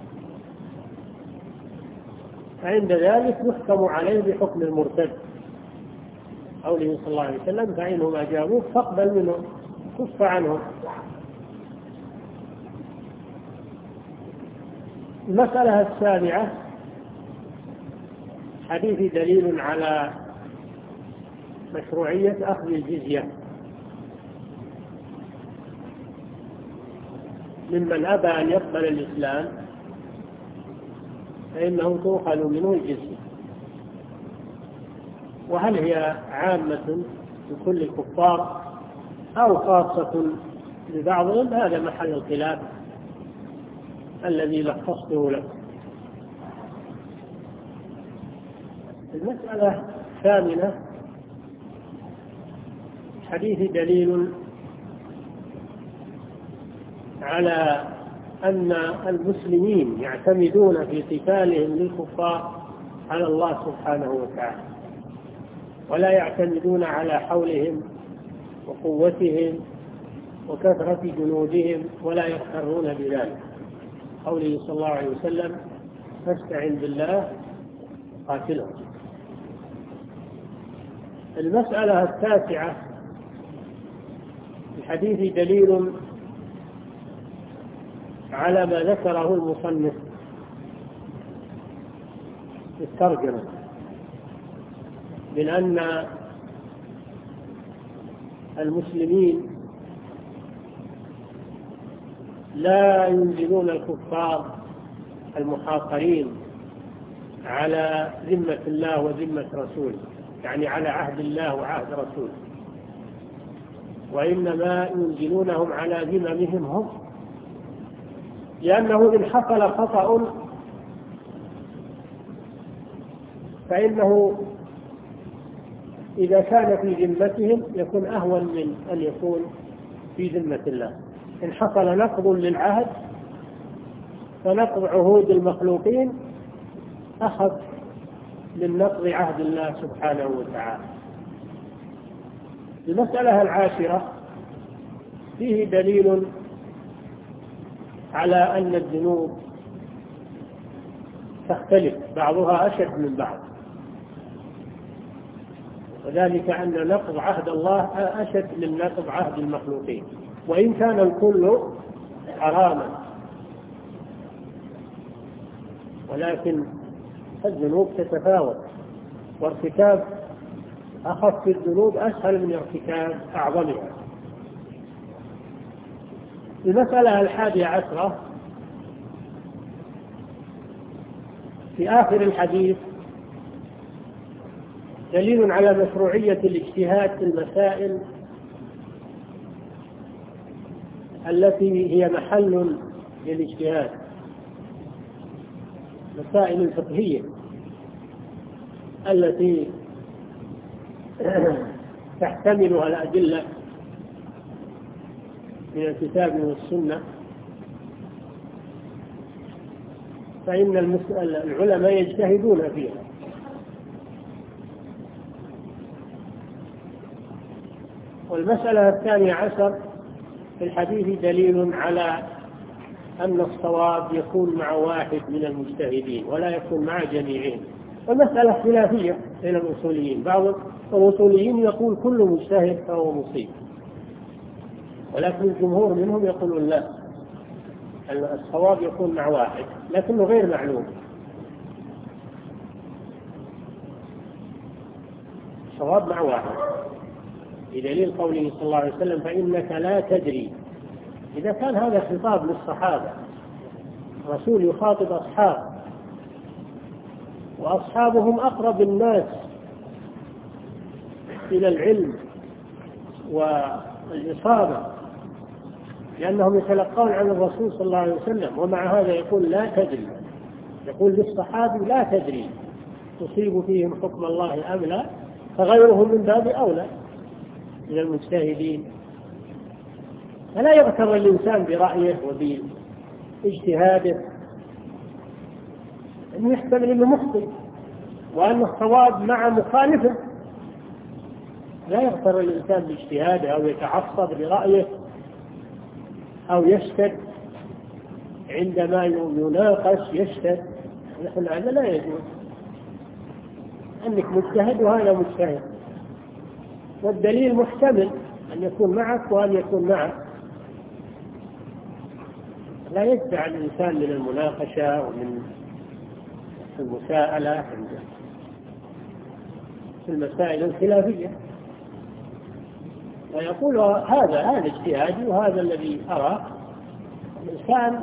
فعند ذلك يحكم عليه بحكم المرتد. قوله صلى الله عليه وسلم فإنهم أجابوك فاقبل منهم كف عنهم. المسألة السابعة حديث دليل على مشروعية أخذ الجزية ممن أبى أن يقبل الإسلام، فإنه تؤخذ منه الجزية. وهل هي عامة لكل الكفار أو خاصة لبعضهم؟ هذا محل الخلاف الذي لخصته لكم. المسألة الثامنة حديث دليل على أن المسلمين يعتمدون في قتالهم للكفار على الله سبحانه وتعالى، ولا يعتمدون على حولهم وقوتهم وكثرة جنودهم، ولا يغترون بذلك. قوله صلى الله عليه وسلم فاستعن بالله قاتلهم. المسألة التاسعة الحديث دليل على ما ذكره المصنف في الترجمة من أن المسلمين لا ينزلون الكفار المحاصرين على ذمة الله وذمة رسوله، يعني على عهد الله وعهد رسوله، وإنما ينزلونهم على ذممهم هم، لأنه إن حصل خطأ فإنه إذا كان في ذمتهم يكون أهون من أن يكون في ذمة الله. إن حصل نقض للعهد فنقض عهود المخلوقين أخذ من نقض عهد الله سبحانه وتعالى. المسألة العاشرة فيه دليل على أن الذنوب تختلف، بعضها أشد من بعض، وذلك أن نقض عهد الله أشد من نقض عهد المخلوقين، وإن كان الكل حراما، ولكن الذنوب تتفاوت، وارتكاب أخف الذنوب أسهل من ارتكاب أعظمها. المسألة الحادية عشرة في آخر الحديث دليل على مشروعية الاجتهاد في المسائل التي هي محل للاجتهاد، مسائل الفقهية التي تحتملها الأدلة من الكتاب والسنة، فإن العلماء يجتهدون فيها. والمسألة الثانية عشر في الحديث دليل على أن الصواب يكون مع واحد من المجتهدين ولا يكون مع جميعهم. والمسألة خلافية بين الأصوليين، بعض الأصوليين يقول كل مجتهد فهو مصيب، ولكن الجمهور منهم يقولون لا، الصواب يكون مع واحد لكنه غير معلوم. الصواب مع واحد بدليل قوله صلى الله عليه وسلم فإنك لا تدري إذا كان هذا خطاب للصحابة، الرسول يخاطب أصحاب، وأصحابهم أقرب الناس إلى العلم والإصابة، لأنهم يتلقون عن الرسول صلى الله عليه وسلم، ومع هذا يقول لا تدري، يقول للصحابي لا تدري تصيب فيهم حكم الله أم لا، فغيرهم من باب أولى من المجتهدين. فلا يغتر الإنسان برأيه وباجتهاده، أنه يحتمل أنه مخطئ وأنه الصواب مع مخالفه. لا يغتر الإنسان باجتهاده أو يتعصب لرأيه أو يشتد عندما يناقش يشتد. نحن هذا لا يجوز، أنك مجتهد وهذا مجتهد، والدليل محتمل أن يكون معك وأن يكون معك. لا يدفع الإنسان من المناقشة ومن المساءلة في المسائل الخلافية، ويقول هذا هذا اجتهادي وهذا الذي أراه. الإنسان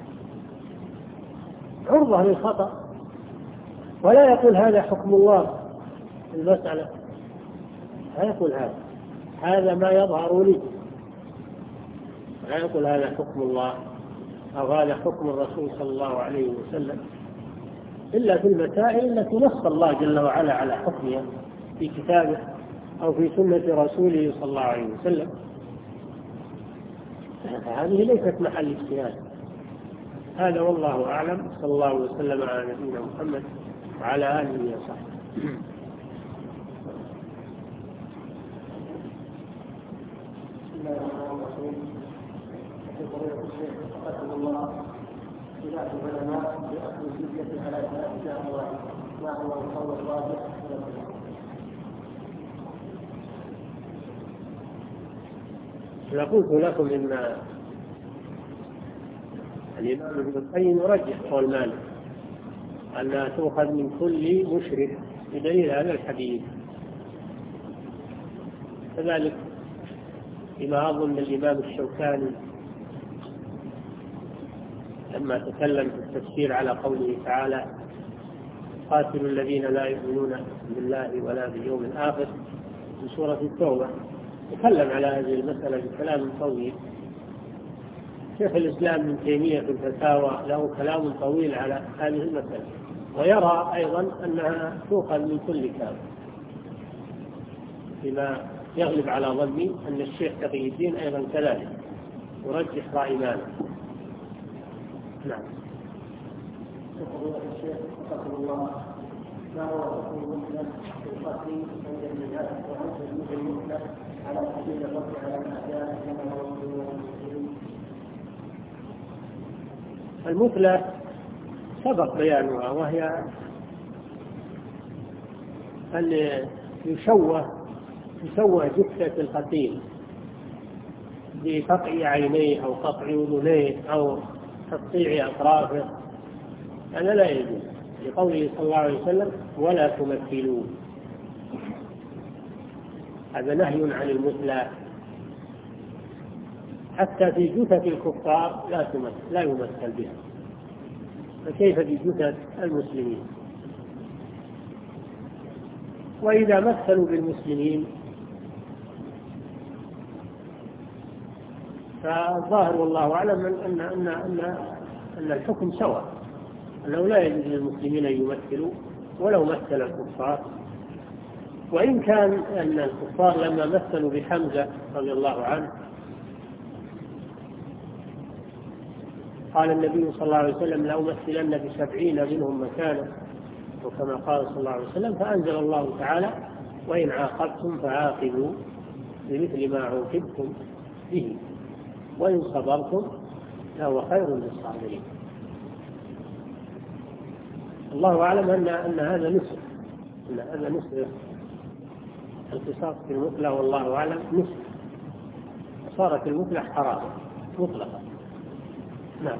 عرضة للخطأ، ولا يقول هذا حكم الله في المسألة، لا يقول هذا هذا ما يظهر لي، لا يقول هذا حكم الله أو هذا حكم الرسول صلى الله عليه وسلم، إلا في المسائل التي نص الله جل وعلا على حكمها في كتابه أو في سنة رسوله صلى الله عليه وسلم. هذه ليست محل اجتهاد. هذا والله أعلم. صلى الله وسلم على نبينا محمد وعلى آله وصحبه. خلاف العلماء بأخذ الجزية على ثلاثة أموال، ما هو القول الراجح؟ قلت لكم إن الإمام ابن القيم يرجح قول مالك أنها تؤخذ من كل مشرك بدليل هذا الحديث. كذلك لما أظن الإمام الشوكاني لما تكلم في التفسير على قوله تعالى قاتلوا الذين لا يؤمنون بالله ولا باليوم الآخر في سورة التوبة، تكلم على هذه المسألة بكلام طويل. شيخ الإسلام ابن تيمية في الفتاوى له كلام طويل على هذه المسألة، ويرى أيضا أنها تؤخذ من كل كافر، بما يغلب على ظني أن الشيخ تقي الدين أيضا كذلك يرجح رأي مالك. نعم. الشيخ رحمه الله، ما هو حكم المسلم في القتل عند الجهاد وهل تجوز المسلم على سبيل الرد على الأعداء كما هو المسلمين؟ المثلى سبق بيانها، وهي أن يشوه يشوه جثة القتيل بقطع عينيه أو قطع أذنيه أو تقطيع أطرافه، هذا لا يجوز، لقوله صلى الله عليه وسلم ولا تمثلون. هذا نهي عن المثلى، حتى في جثث الكفار لا تمثل لا يمثل بها، فكيف بجثث المسلمين؟ وإذا مثلوا بالمسلمين فالظاهر والله أعلم أن أن أن أن الحكم سواء، أنه لا يجوز للمسلمين أن يمثلوا ولو مثل الكفار. وإن كان أن الكفار لما مثلوا بحمزة رضي الله عنه قال النبي صلى الله عليه وسلم لأمثلن بسبعين منهم مكانه، وكما قال صلى الله عليه وسلم، فأنزل الله تعالى وإن عاقبتم فعاقبوا بمثل ما عوقبتم به وإن صبرتم فهو خير للصابرين. الله أعلم أن أن هذا نسخ أن هذا نسخ القصاص في المثلى، والله أعلم نسخ، صارت المثلى حرام مطلقا. نعم.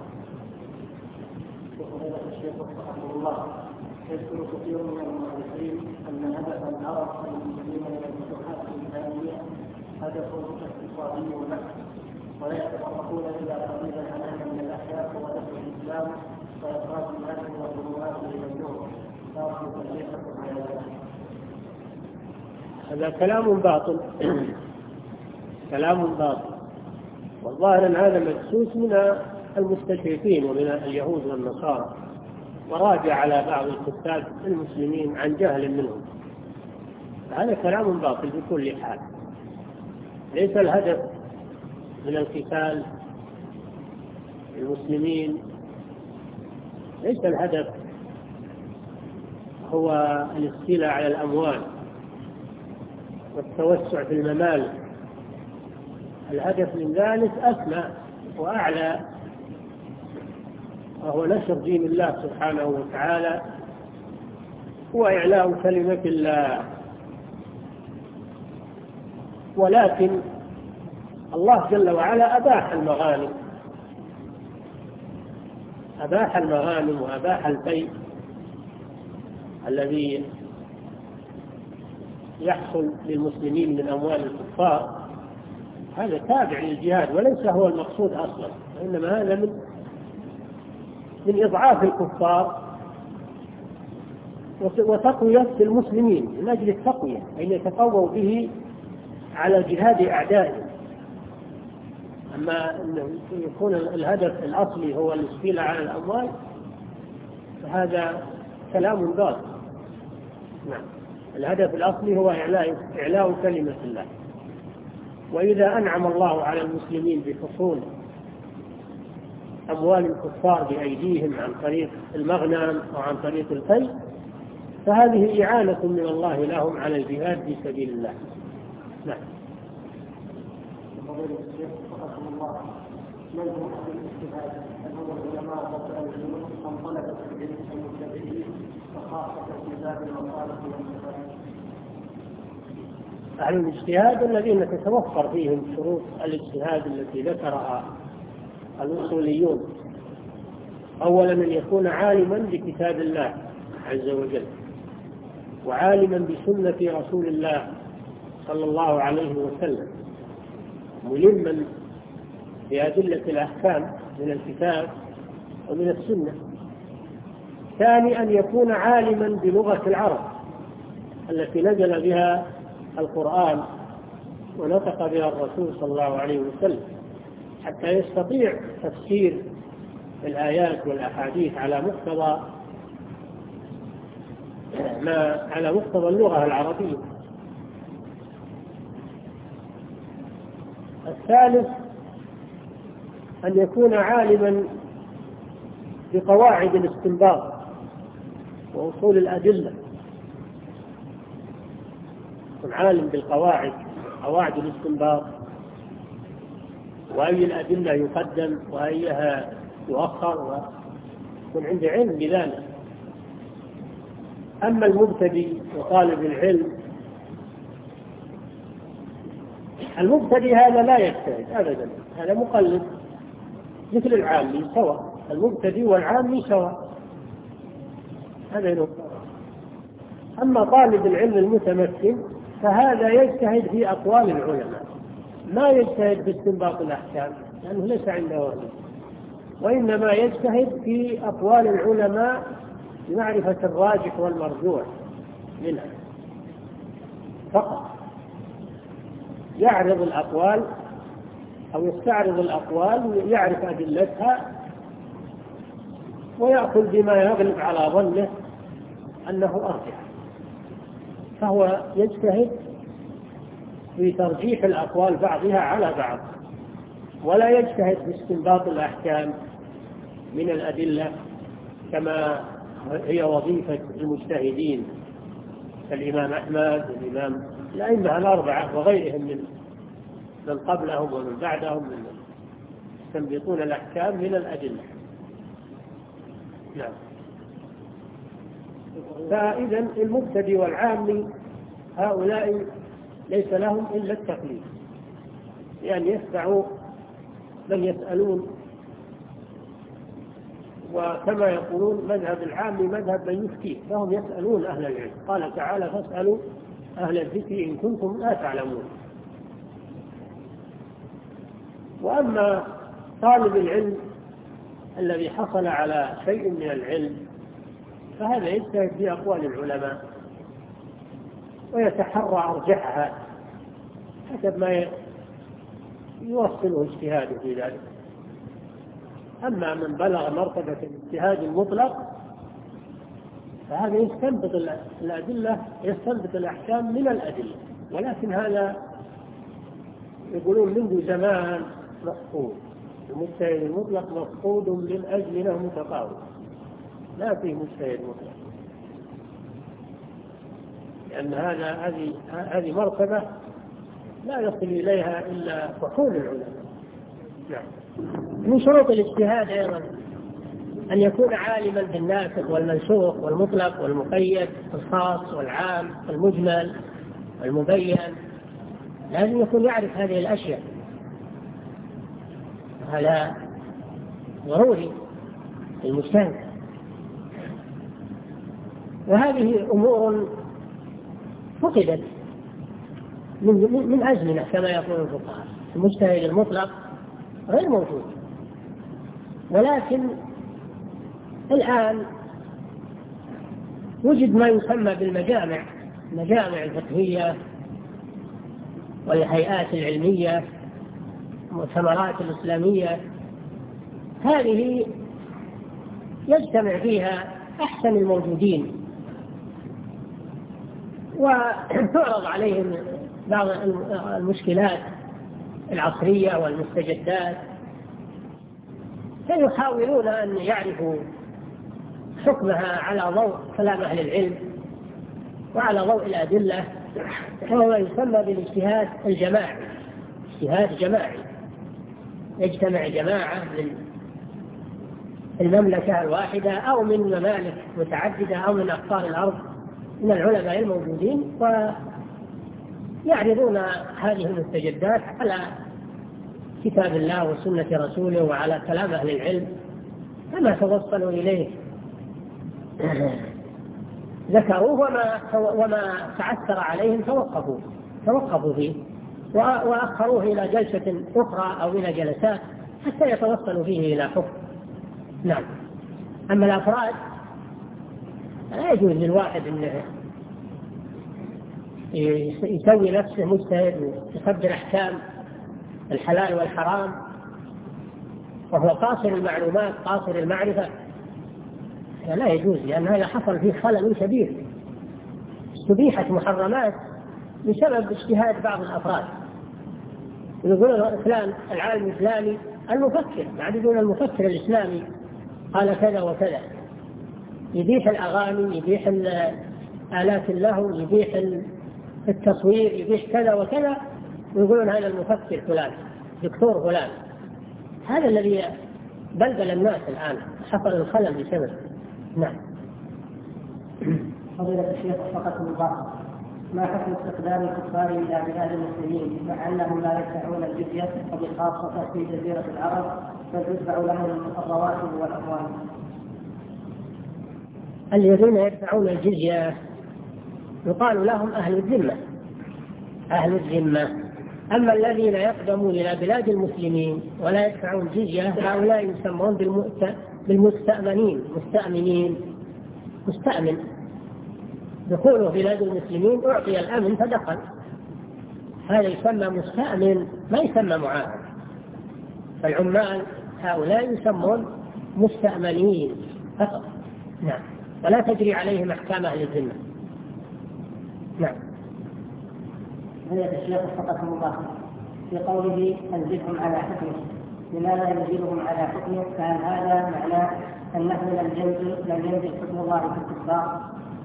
الشيخ رحمه الله يذكر كثير من المؤلفين أن هدف العرب المسلمين من الفتوحات الإسلامية هدف اقتصادي ونفسي، ويتفرقون إلا قليلا عن أن من الأحياء هو نفس الإسلام وإخراج الناس والظلمات إلى النور. هذا كلام باطل كلام باطل والظاهر أن هذا مدسوس من المستشرقين ومن اليهود والنصارى، وراجع على بعض الكتاب المسلمين عن جهل منهم. هذا كلام باطل بكل حال. ليس الهدف من القتال المسلمين، ليس الهدف هو الاستيلاء على الأموال والتوسع في الممالك. الهدف من ذلك أسمى وأعلى، وهو نشر دين الله سبحانه وتعالى وإعلاء كلمة الله. ولكن الله جل وعلا أباح المغانم أباح المغانم وأباح البيع الذي يحصل للمسلمين من أموال الكفار. هذا تابع للجهاد وليس هو المقصود أصلا، وإنما هذا من من إضعاف الكفار وتقوية المسلمين من أجل التقوية، أن يتقووا به على جهاد أعدائهم. أما أن يكون الهدف الأصلي هو الاستيلاء على الأموال فهذا كلام باطل. نعم، الهدف الأصلي هو إعلاء إعلاء كلمة الله. وإذا أنعم الله على المسلمين بحصول أموال الكفار بأيديهم عن طريق المغنم وعن طريق الفيء فهذه إعانة من الله لهم على الجهاد في سبيل الله. نعم. أهل الاجتهاد الذين تتوفر فيهم شروط الاجتهاد التي ذكرها الأصوليون. أولا أن يكون عالما بكتاب الله عز وجل، وعالما بسنة رسول الله صلى الله عليه وسلم، ملما بأدلة الأحكام من الكتاب ومن السنة. ثاني أن يكون عالما بلغة العرب التي نزل بها القرآن ونطق بها الرسول صلى الله عليه وسلم، حتى يستطيع تفسير الآيات والأحاديث على مقتضى ما على مقتضى اللغة العربية. الثالث أن يكون عالما بقواعد الاستنباط وأصول الأدلة، يكون عالم بالقواعد قواعد الاستنباط وأي الأدلة يقدم وأيها يؤخر، ويكون عنده علم بذلك. أما المبتدئ وطالب العلم، المبتدئ هذا لا يجتهد أبدا، هذا مقلد مثل العامي سواء، المبتدئ والعامي سواء، هذا هو. أما طالب العلم المتمكن فهذا يجتهد في أقوال العلماء، ما يجتهد في استنباط الأحكام لأنه ليس عنده وهم، وإنما يجتهد في أقوال العلماء لمعرفة الراجح والمرجوح منها فقط. يعرض الأقوال أو يستعرض الأقوال ويعرف أدلتها ويأخذ بما يغلب على ظنه أنه أرجح، فهو يجتهد في ترجيح الأقوال بعضها على بعض، ولا يجتهد في استنباط الأحكام من الأدلة كما هي وظيفة المجتهدين كالإمام أحمد والإمام الأئمة الأربعة وغيرهم من من قبلهم ومن بعدهم من يستنبطون الأحكام من الأدلة. نعم. فإذا المبتدئ والعامي هؤلاء ليس لهم إلا التقليد، يعني يتبعوا من يسألون، وكما يقولون مذهب العام مذهب من يفتيه، فهم يسألون أهل العلم. قال تعالى فاسألوا أهل الذكر إن كنتم لا تعلمون. وأما طالب العلم الذي حصل على شيء من العلم فهذا يجتهد في أقوال العلماء ويتحرى أرجحها حسب ما يوصله اجتهاده في ذلك. أما من بلغ مرتبة الاجتهاد المطلق فهذا يستنبط الأدلة، يستنبط الأحكام من الأدلة، ولكن هذا يقولون منذ زمان مفقود. المجتهد المطلق مفقود من أجل له متفاوت، لا فيه مجتهد مطلق، لأن هذا هذه هذه مرتبة لا يصل إليها إلا فحول العلماء. نعم. من شروط الاجتهاد أيضا أن يكون عالما بالناسخ والمنسوخ والمطلق والمقيد والخاص والعام والمجمل والمبين، لازم يكون يعرف هذه الأشياء، هذا ضروري للمجتهد. وهذه أمور فقدت من من أزمنة كما يقول الفقهاء. المجتهد المطلق غير موجود، ولكن الآن وجد ما يسمى بالمجامع، المجامع الفقهية والهيئات العلمية والمؤتمرات الإسلامية، هذه يجتمع فيها أحسن الموجودين وتعرض عليهم بعض المشكلات العصرية والمستجدات، فيحاولون أن يعرفوا حكمها على ضوء كلام أهل العلم وعلى ضوء الأدلة، وهو يسمى بالاجتهاد الجماعي، اجتهاد جماعي. يجتمع جماعة من المملكة الواحدة أو من ممالك متعددة أو من أقطار الأرض من العلماء الموجودين، ويعرضون هذه المستجدات على كتاب الله وسنة رسوله وعلى كلام أهل العلم، فما توصلوا إليه ذكروه، وما وما تعثر عليهم توقفوا توقفوا فيه وأخروه إلى جلسة أخرى أو إلى جلسات حتى يتوصلوا فيه إلى حكم. نعم. أما الأفراد لا يجوز للواحد أنه يسوي نفسه مجتهد ويقدر أحكام الحلال والحرام وهو قاصر المعلومات قاصر المعرفة، لا يجوز، لأن هذا حصل فيه خلل كبير. استبيحت محرمات بسبب اجتهاد بعض الأفراد، يقولون فلان العالم الإسلامي المفكر، بعد يقولون المفكر الإسلامي قال كذا وكذا، يبيح الأغاني، يبيح آلات اللهو، يبيح التصوير، يبيح كذا وكذا، ويقولون هذا المفكر فلان دكتور فلان. هذا الذي بلبل الناس الآن، حصل الخلل بسبب. نعم. فضيلة الشيخ وفقكم الله، ما حكم استخدام الكفار إلى بلاد المسلمين مع أنهم لا يدفعون الجزية وبخاصة في جزيرة العرب بل تدفع لهم الرواتب والأموال؟ الذين يدفعون الجزية يقال لهم أهل الذمة، أهل الذمة. أما الذين يقدمون إلى بلاد المسلمين ولا يدفعون الجزية هؤلاء يسمون بالمستأمنين، مستأمنين، مستأمن، دخوله بلاد المسلمين أعطي الأمن فدخل، هذا يسمى مستأمن ما يسمى معاهد. فالعمال هؤلاء يسمون مستأمنين فقط. نعم. ولا تجري عليهم أحكام أهل الذمة. نعم. فضيلة الشيخ وفقكم الله، في قوله أنزلهم على حكمه، لماذا ينزلهم على حكمه؟ كان هذا معناه أنه لم ينزل لم ينزل حكم الله في الكفار؟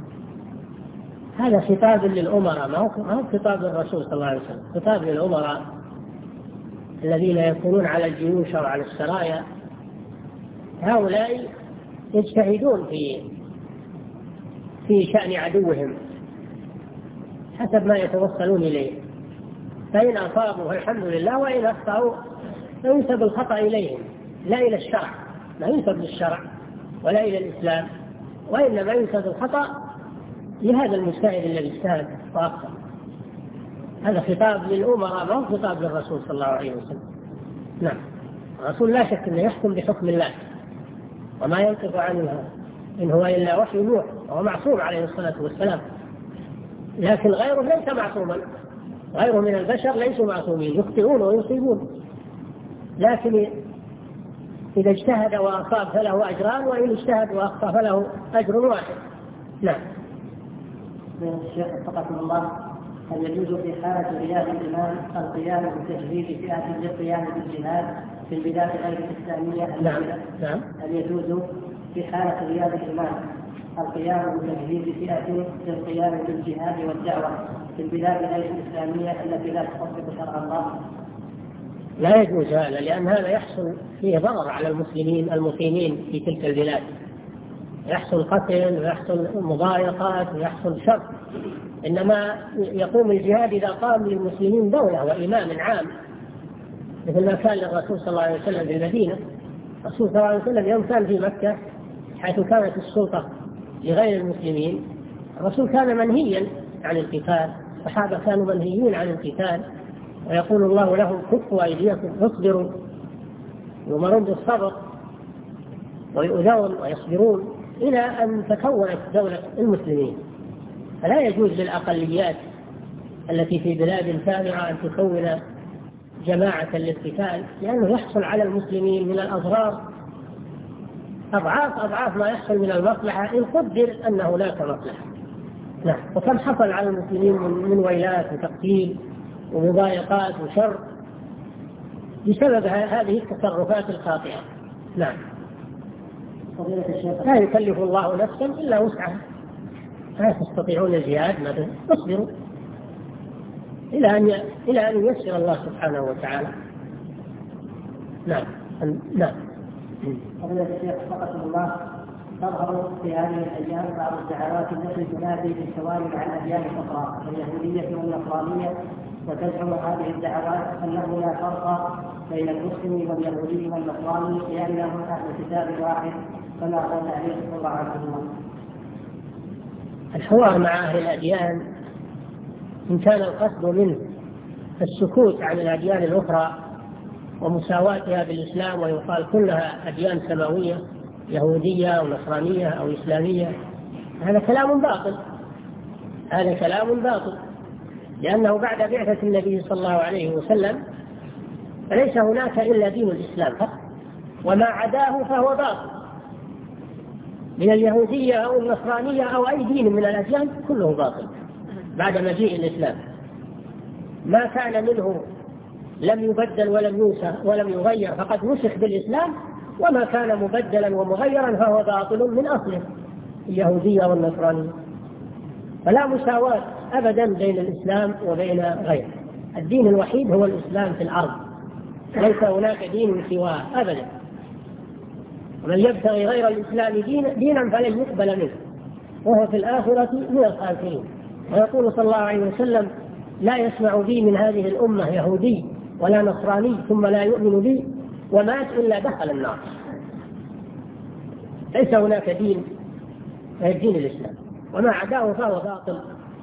هذا خطاب للأمراء، ما هو خطاب للرسول صلى الله عليه وسلم، خطاب للأمراء الذين يكونون على الجيوش أو على السرايا. هؤلاء يجتهدون في في شأن عدوهم حسب ما يتوصلون إليه، فإن أصابوا الحمد لله، وإن أخطأوا فينسب الخطأ إليهم لا إلى الشرع، لا ينسب للشرع ولا إلى الإسلام، وإنما ينسب الخطأ لهذا المجتهد الذي اجتهد وأخطأ. هذا خطاب للأمراء ما هو خطاب للرسول صلى الله عليه وسلم. نعم. الرسول لا شك أنه يحكم بحكم الله وما ينطق عن الهوى إن هو إلا وحي يوحى، وهو معصوم عليه الصلاة والسلام. لكن غيره ليس معصوما، غيره من البشر ليسوا معصومين، يخطئون ويصيبون، لكن إذا اجتهد وأصاب فله أجران، وإن اجتهد وأخطأ فله أجر واحد. نعم. الشيخ وفقكم الله، هل يجوز في حالة غياب الإمام القيام بتجهيز فئة للقيام بالجهاد في البلاد غير الإسلامية؟ نعم. نعم. هل يجوز في حالة غياب الإمام القيام بتجهيز فئة للقيام بالجهاد والدعوة في البلاد غير الإسلامية التي لا تطبق شرع الله؟ لا يجوز هذا، لأن هذا يحصل فيه ضرر على المسلمين المقيمين في تلك البلاد، يحصل قتل ويحصل مضايقات ويحصل شر. إنما يقوم الجهاد إذا قام للمسلمين دولة وإمام عام، مثل ما كان للرسول صلى الله عليه وسلم في المدينة. الرسول صلى الله عليه وسلم يوم كان في مكة حيث كانت السلطة لغير المسلمين، الرسول كان منهيا عن القتال، الصحابة كانوا منهيين عن القتال، ويقول الله لهم كفوا أيديكم واصبروا، يؤمرون بالصبر ويؤذون ويصبرون إلى أن تكونت دولة المسلمين. فلا يجوز للأقليات التي في بلاد تابعة أن تكون جماعة للقتال، لأنه يحصل على المسلمين من الأضرار أضعاف أضعاف ما يحصل من المصلحة إن قدر أن هناك مصلحة. نعم. وكم حصل على المسلمين من ويلات وتقتيل ومضايقات وشر بسبب هذه التصرفات الخاطئة. نعم. لا يكلف الله نفسا إلا وسعها، لا تستطيعون الجهاد ما تصبروا إلى أن إلى أن ييسر الله سبحانه وتعالى. نعم. نعم. فضيلة الشيخ وفقكم الله، تظهر في هذه الأيام بعض الدعوات التي تنادي بالتوالي عن الأديان الأخرى اليهودية والنصرانية، وتزعم هذه الدعوات أنه لا فرق بين المسلم واليهودي والنصراني لأنهم أهل كتاب واحد، فما هو تعليق الله عنهم؟ الحوار مع أهل الأديان إن كان القصد منه السكوت عن الأديان الأخرى ومساواتها بالإسلام، ويقال كلها أديان سماوية يهودية أو نصرانية أو إسلامية، هذا كلام باطل، هذا كلام باطل، لأنه بعد بعثة النبي صلى الله عليه وسلم فليس هناك إلا دين الإسلام فقط، وما عداه فهو باطل من اليهودية أو النصرانية أو أي دين من الأديان، كله باطل بعد مجيء الإسلام. ما كان منه لم يبدل ولم ينسخ ولم يغير فقد نسخ بالإسلام، وما كان مبدلا ومغيرا فهو باطل من أصله، اليهودية والنصرانية. فلا مساواة أبدا بين الإسلام وبين غيره، الدين الوحيد هو الإسلام في الأرض، ليس هناك دين سواه أبدا، ومن يبتغي غير الإسلام دينا, دينا فلن يقبل منه وهو في الآخرة من الخاسرين. ويقول صلى الله عليه وسلم: لا يسمع بي من هذه الأمة يهودي ولا نصراني ثم لا يؤمن بي ومات إلا دخل النار. ليس هناك دين غير دين الإسلام، وما عداه فهو باطل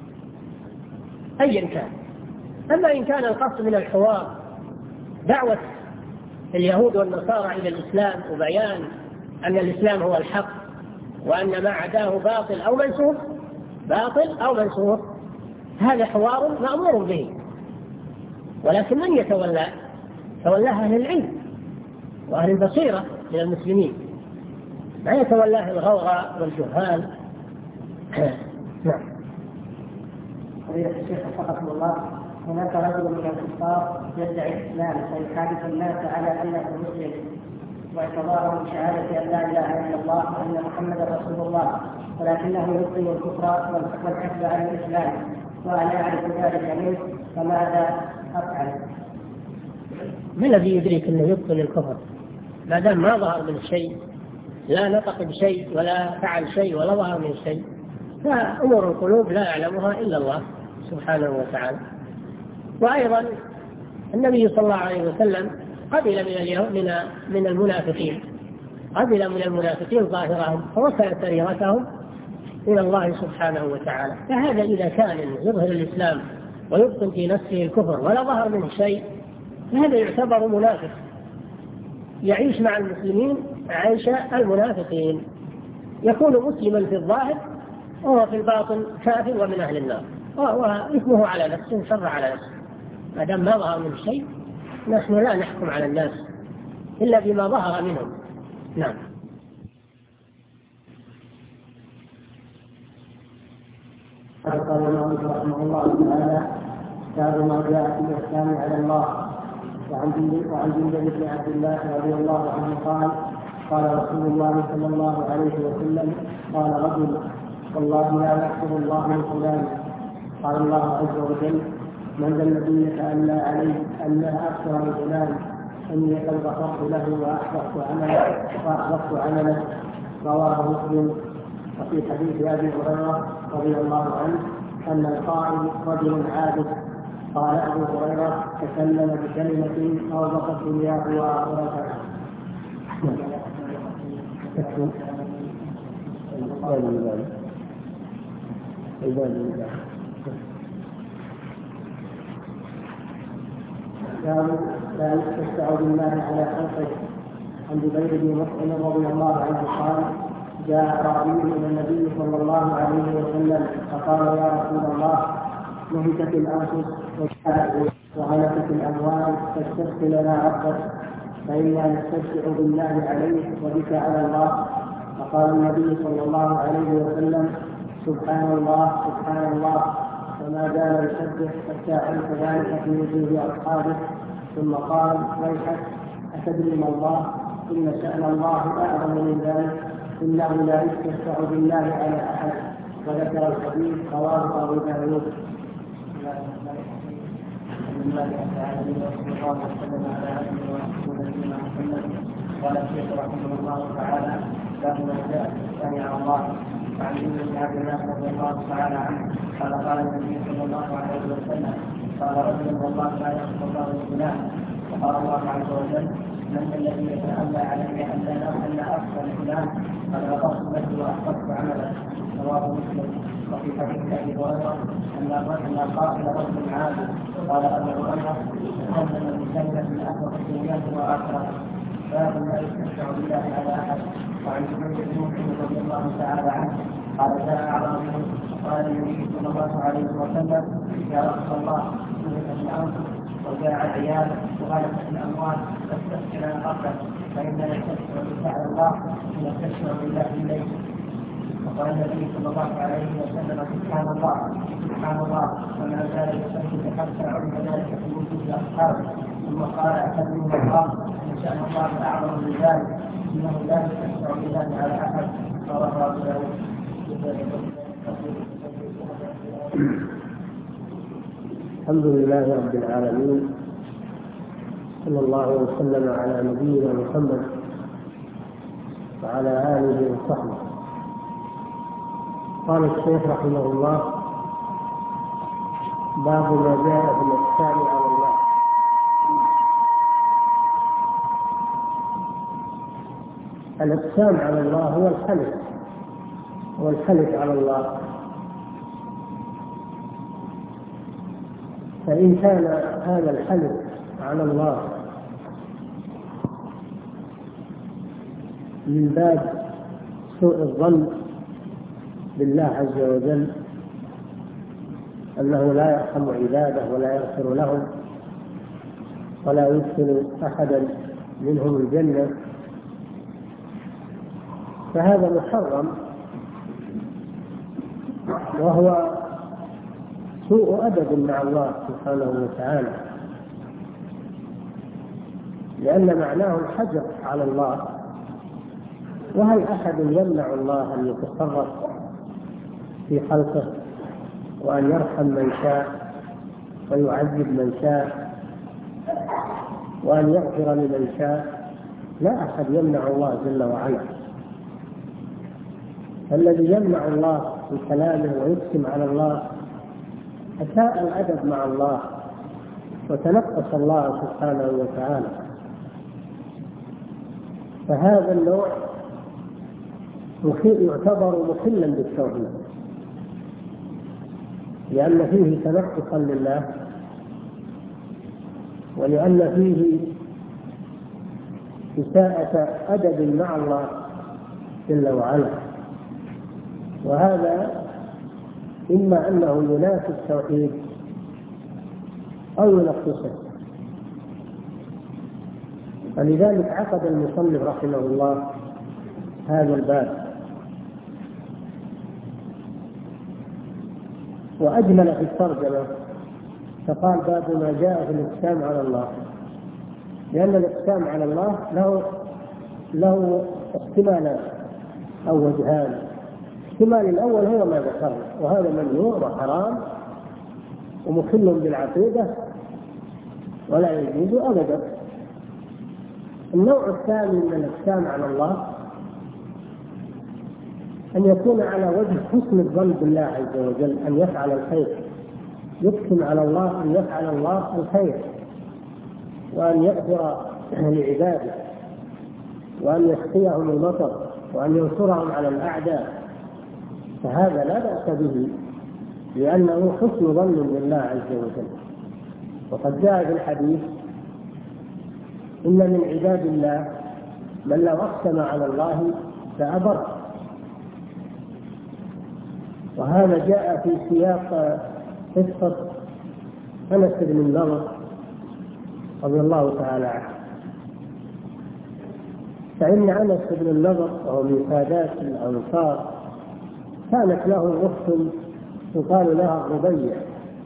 أيا كان. أما إن كان القصد من الحوار دعوة اليهود والنصارى إلى الإسلام وبيان أن الإسلام هو الحق وأن ما عداه باطل أو منسوخ باطل أو منسوخ، هذا حوار مأمور به، ولكن من يتولى؟ تولاه أهل العلم وأهل البصيرة من المسلمين، ما يتولاه الغوغاء والجهال. نعم. فضيلة الشيخ وفقكم الله، هناك رجل من الكفار يدعي الإسلام ويحادث الناس على أنه مسلم واعتبارهم شهادة أن لا إله إلا الله وأن محمدا رسول الله، ولكنه يبطل الكفر والحسب عن الإسلام، وأنا أعرف ذلك منه، فماذا أفعل؟ ما الذي يدرك أنه يبطل الكفر ما دام ما ظهر من شيء، لا نطق بشيء ولا فعل شيء ولا ظهر من شيء؟ فأمور القلوب لا يعلمها إلا الله سبحانه وتعالى. وأيضا النبي صلى الله عليه وسلم قبل من اليهود من من المنافقين قبل من المنافقين ظاهرهم فوكل سريرتهم إلى الله سبحانه وتعالى. فهذا إذا كان يظهر الإسلام ويبطن في نفسه الكفر ولا ظهر منه شيء، فهذا يعتبر منافق يعيش مع المسلمين عيش المنافقين، يكون مسلما في الظاهر وهو في الباطن كافر ومن أهل النار، وإثمه على نفسه شر على نفسه. ما دام ما ظهر من شيء نحن لا نحكم على الناس إلا بما ظهر منهم. نعم. قال المؤلف رحمه الله تعالى: باب ما جاء في الإحسان على الله. وعن جندب بن عبد الله رضي الله عنه قال: قال رسول الله صلى الله عليه وسلم: قال رجل: والله لا يحفظ الله من فلان. قال الله عز وجل: من ذا الذي يتألى عليه ألا أكثر من فلان إني قد غفرت له وأحبطت عمله وأحبطت عمله. رواه مسلم. وفي حديث أبي هريرة رضي الله عنه أن القائل رجل عابد. قال أبو هريرة: تكلم بكلمة أوبقت دنياه وآخرته. قالوا: لا يستشفع بالله على خلقه. عن جبير بن مطعم رضي الله عنه قال: جاء أعرابي إلى النبي صلى الله عليه وسلم فقال: يا رسول الله، نهكت الأنفس وهلكت الأموال فاستغفر لنا ربك فإنا نستشفع بالله عليك وبك على الله. فقال النبي صلى الله عليه وسلم: سبحان الله سبحان الله. فما زال يسبح حتى عرف ذلك في وجوه أصحابه، ثم قال: ويحك، أتدري ما الله؟ إن شأن الله أعظم من ذلك، إنه لا يستشفع بالله على أحد. وذكر الحديث رواه أبو داود. قال الشيخ رحمه الله تعالى: باب ما جاء في الثاني على الله. وعن ابن عبد الله رضي الله تعالى عنه قال: قال النبي صلى الله عليه وسلم: قال رجل: والله لا يخفى الله من فلان. وقال الله عز وجل: من الذي يتألى علي أن لا أخفى فلان قد غفرت له وأحبطت عمله. رواه مسلم. وفي حديث أبي هريرة أن القائل رجل عابد. قال أبو هريرة: تكلم بكلمة أحبطت دنياه وآخرته. باب لا يستشفع بالله على أحد. وعن جبير بن مطعم رضي الله تعالى عنه قال: جاء أعرابي قال النبي صلى الله عليه وسلم: يا رسول الله، نهكت الأنفس وجاء العيال وغلبت الأموال فاستغفر لنا ربك فإننا نستشفع بك على الله ونستشفع بالله إليك. وقال النبي صلى الله عليه وسلم: سبحان الله سبحان الله. وما زال يسبح حتى عرف ذلك في وجوه أصحابه، ثم قال: أتدري ما الله؟ إن شاء الله أعظم من ذلك، إنه لا يستشفع بالله على أحد. رواه أبو داود. الحمد لله رب العالمين، صلى الله وسلم على نبينا محمد وعلى آله وصحبه. قال الشيخ رحمه الله: باب ما جاء في الإحسان على الله. الإحسان على الله هو الحلف، هو الحلف على الله. فإن كان هذا الحلف على الله من باب سوء الظن بالله عز وجل أنه لا يرحم عباده ولا يغفر لهم ولا يدخل أحدا منهم الجنة، فهذا محرم، وهو سوء أدب مع الله سبحانه وتعالى، لأن معناه الحجر على الله. وهل أحد يمنع الله أن يتصرف في خلقه وأن يرحم من شاء ويعذب من شاء وأن يغفر لمن شاء؟ لا أحد يمنع الله جل وعلا. الذي يمنع الله في كلامه ويقسم على الله أساء الأدب مع الله وتنقص الله سبحانه وتعالى. فهذا النوع يعتبر مخلا بالتوحيد، لأن فيه تنقصا لله، ولأن فيه إساءة أدب مع الله جل وعلا، وهذا إما أنه ينافي التوحيد أو ينقصه. فلذلك عقد المصنف رحمه الله هذا الباب، وأجمل في الترجمة فقال باب ما جاء في الإقسام على الله، لأن الإقسام على الله له له احتمالان أو وجهان. الاحتمال الأول هو ما ذكرنا، وهذا ممنوع وحرام ومخل بالعقيدة ولا يجوز أبدا. النوع الثاني من الإقسام على الله أن يكون على وجه حسن الظن بالله عز وجل، أن يفعل الخير، يقسم على الله أن يفعل الله الخير وأن يغفر لعباده وأن يسقيهم المطر وأن ينصرهم على الأعداء، فهذا لا بأس به لأنه حسن ظن بالله عز وجل. وقد جاء في الحديث إن من عباد الله من لو أقسم على الله فأبر، وهذا جاء في سياق قصة أنس بن النضر رضي الله تعالى عنه. فإن أنس بن النضر وهو من سادات الأنصار كانت له أخت يقال لها الربيع،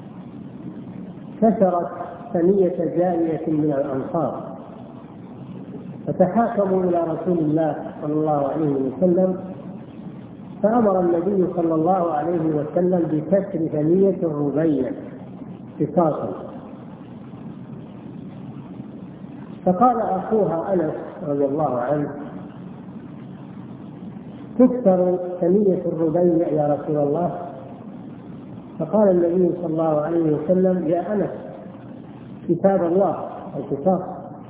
كسرت ثنية جارية من الأنصار، فتحاكموا إلى رسول الله صلى الله عليه وسلم، فأمر النبي صلى الله عليه وسلم بكسر ثنية الربيع قصاصا. فقال أخوها أنس رضي الله عنه تكسر ثنية الربيع يا رسول الله؟ فقال النبي صلى الله عليه وسلم يا أنس كتاب الله القصاص.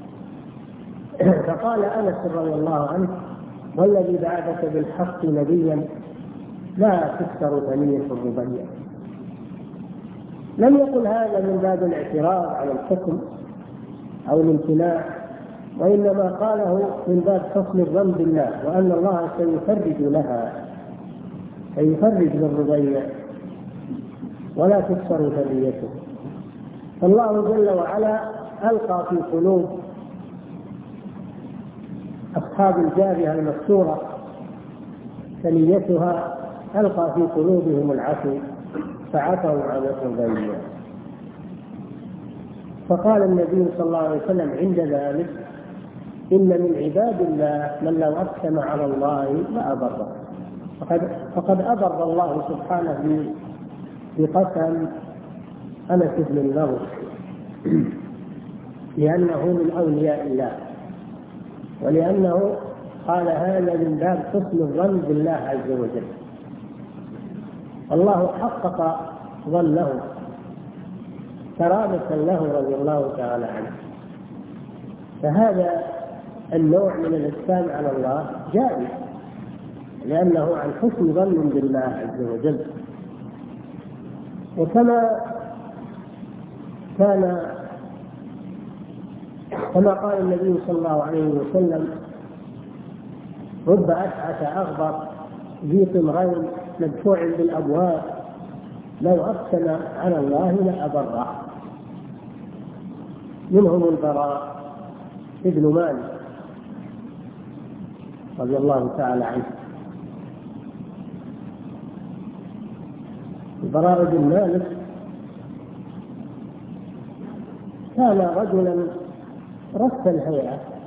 فقال أنس رضي الله عنه والذي بعثك بالحق نبيا لا تكسر ثنية الربيع. لم يقل هذا من باب الاعتراض على الحكم أو الامتناع، وإنما قاله من باب حسن الظن بالله وأن الله سيفرج لها، سيفرج للربيع ولا تكسر ثنيته. فالله جل وعلا ألقى في قلوب أصحاب الجارية المكسورة ثنيتها، ألقى في قلوبهم العفو فعفوا عن الربيع. فقال النبي صلى الله عليه وسلم عند ذلك إن من عباد الله من لو أقسم على الله لأبره. فقد, فقد أبر الله سبحانه بقسم أنس بن النضر لأنه من أولياء الله، ولأنه قال هذا من باب حسن الظن بالله عز وجل. الله حقق ظنه كرامة له رضي الله تعالى عنه. فهذا النوع من الإقسام على الله جائز لأنه عن حسن ظن بالله عز وجل. وكما كان كما قال النبي صلى الله عليه وسلم رب أشعث أغبر ذي طمرين مدفوع بالأبواب لو أقسم على الله لأبره. منهم البراء ابن مالك رضي الله تعالى عنه. البراء بن مالك كان رجلا رث الهيئة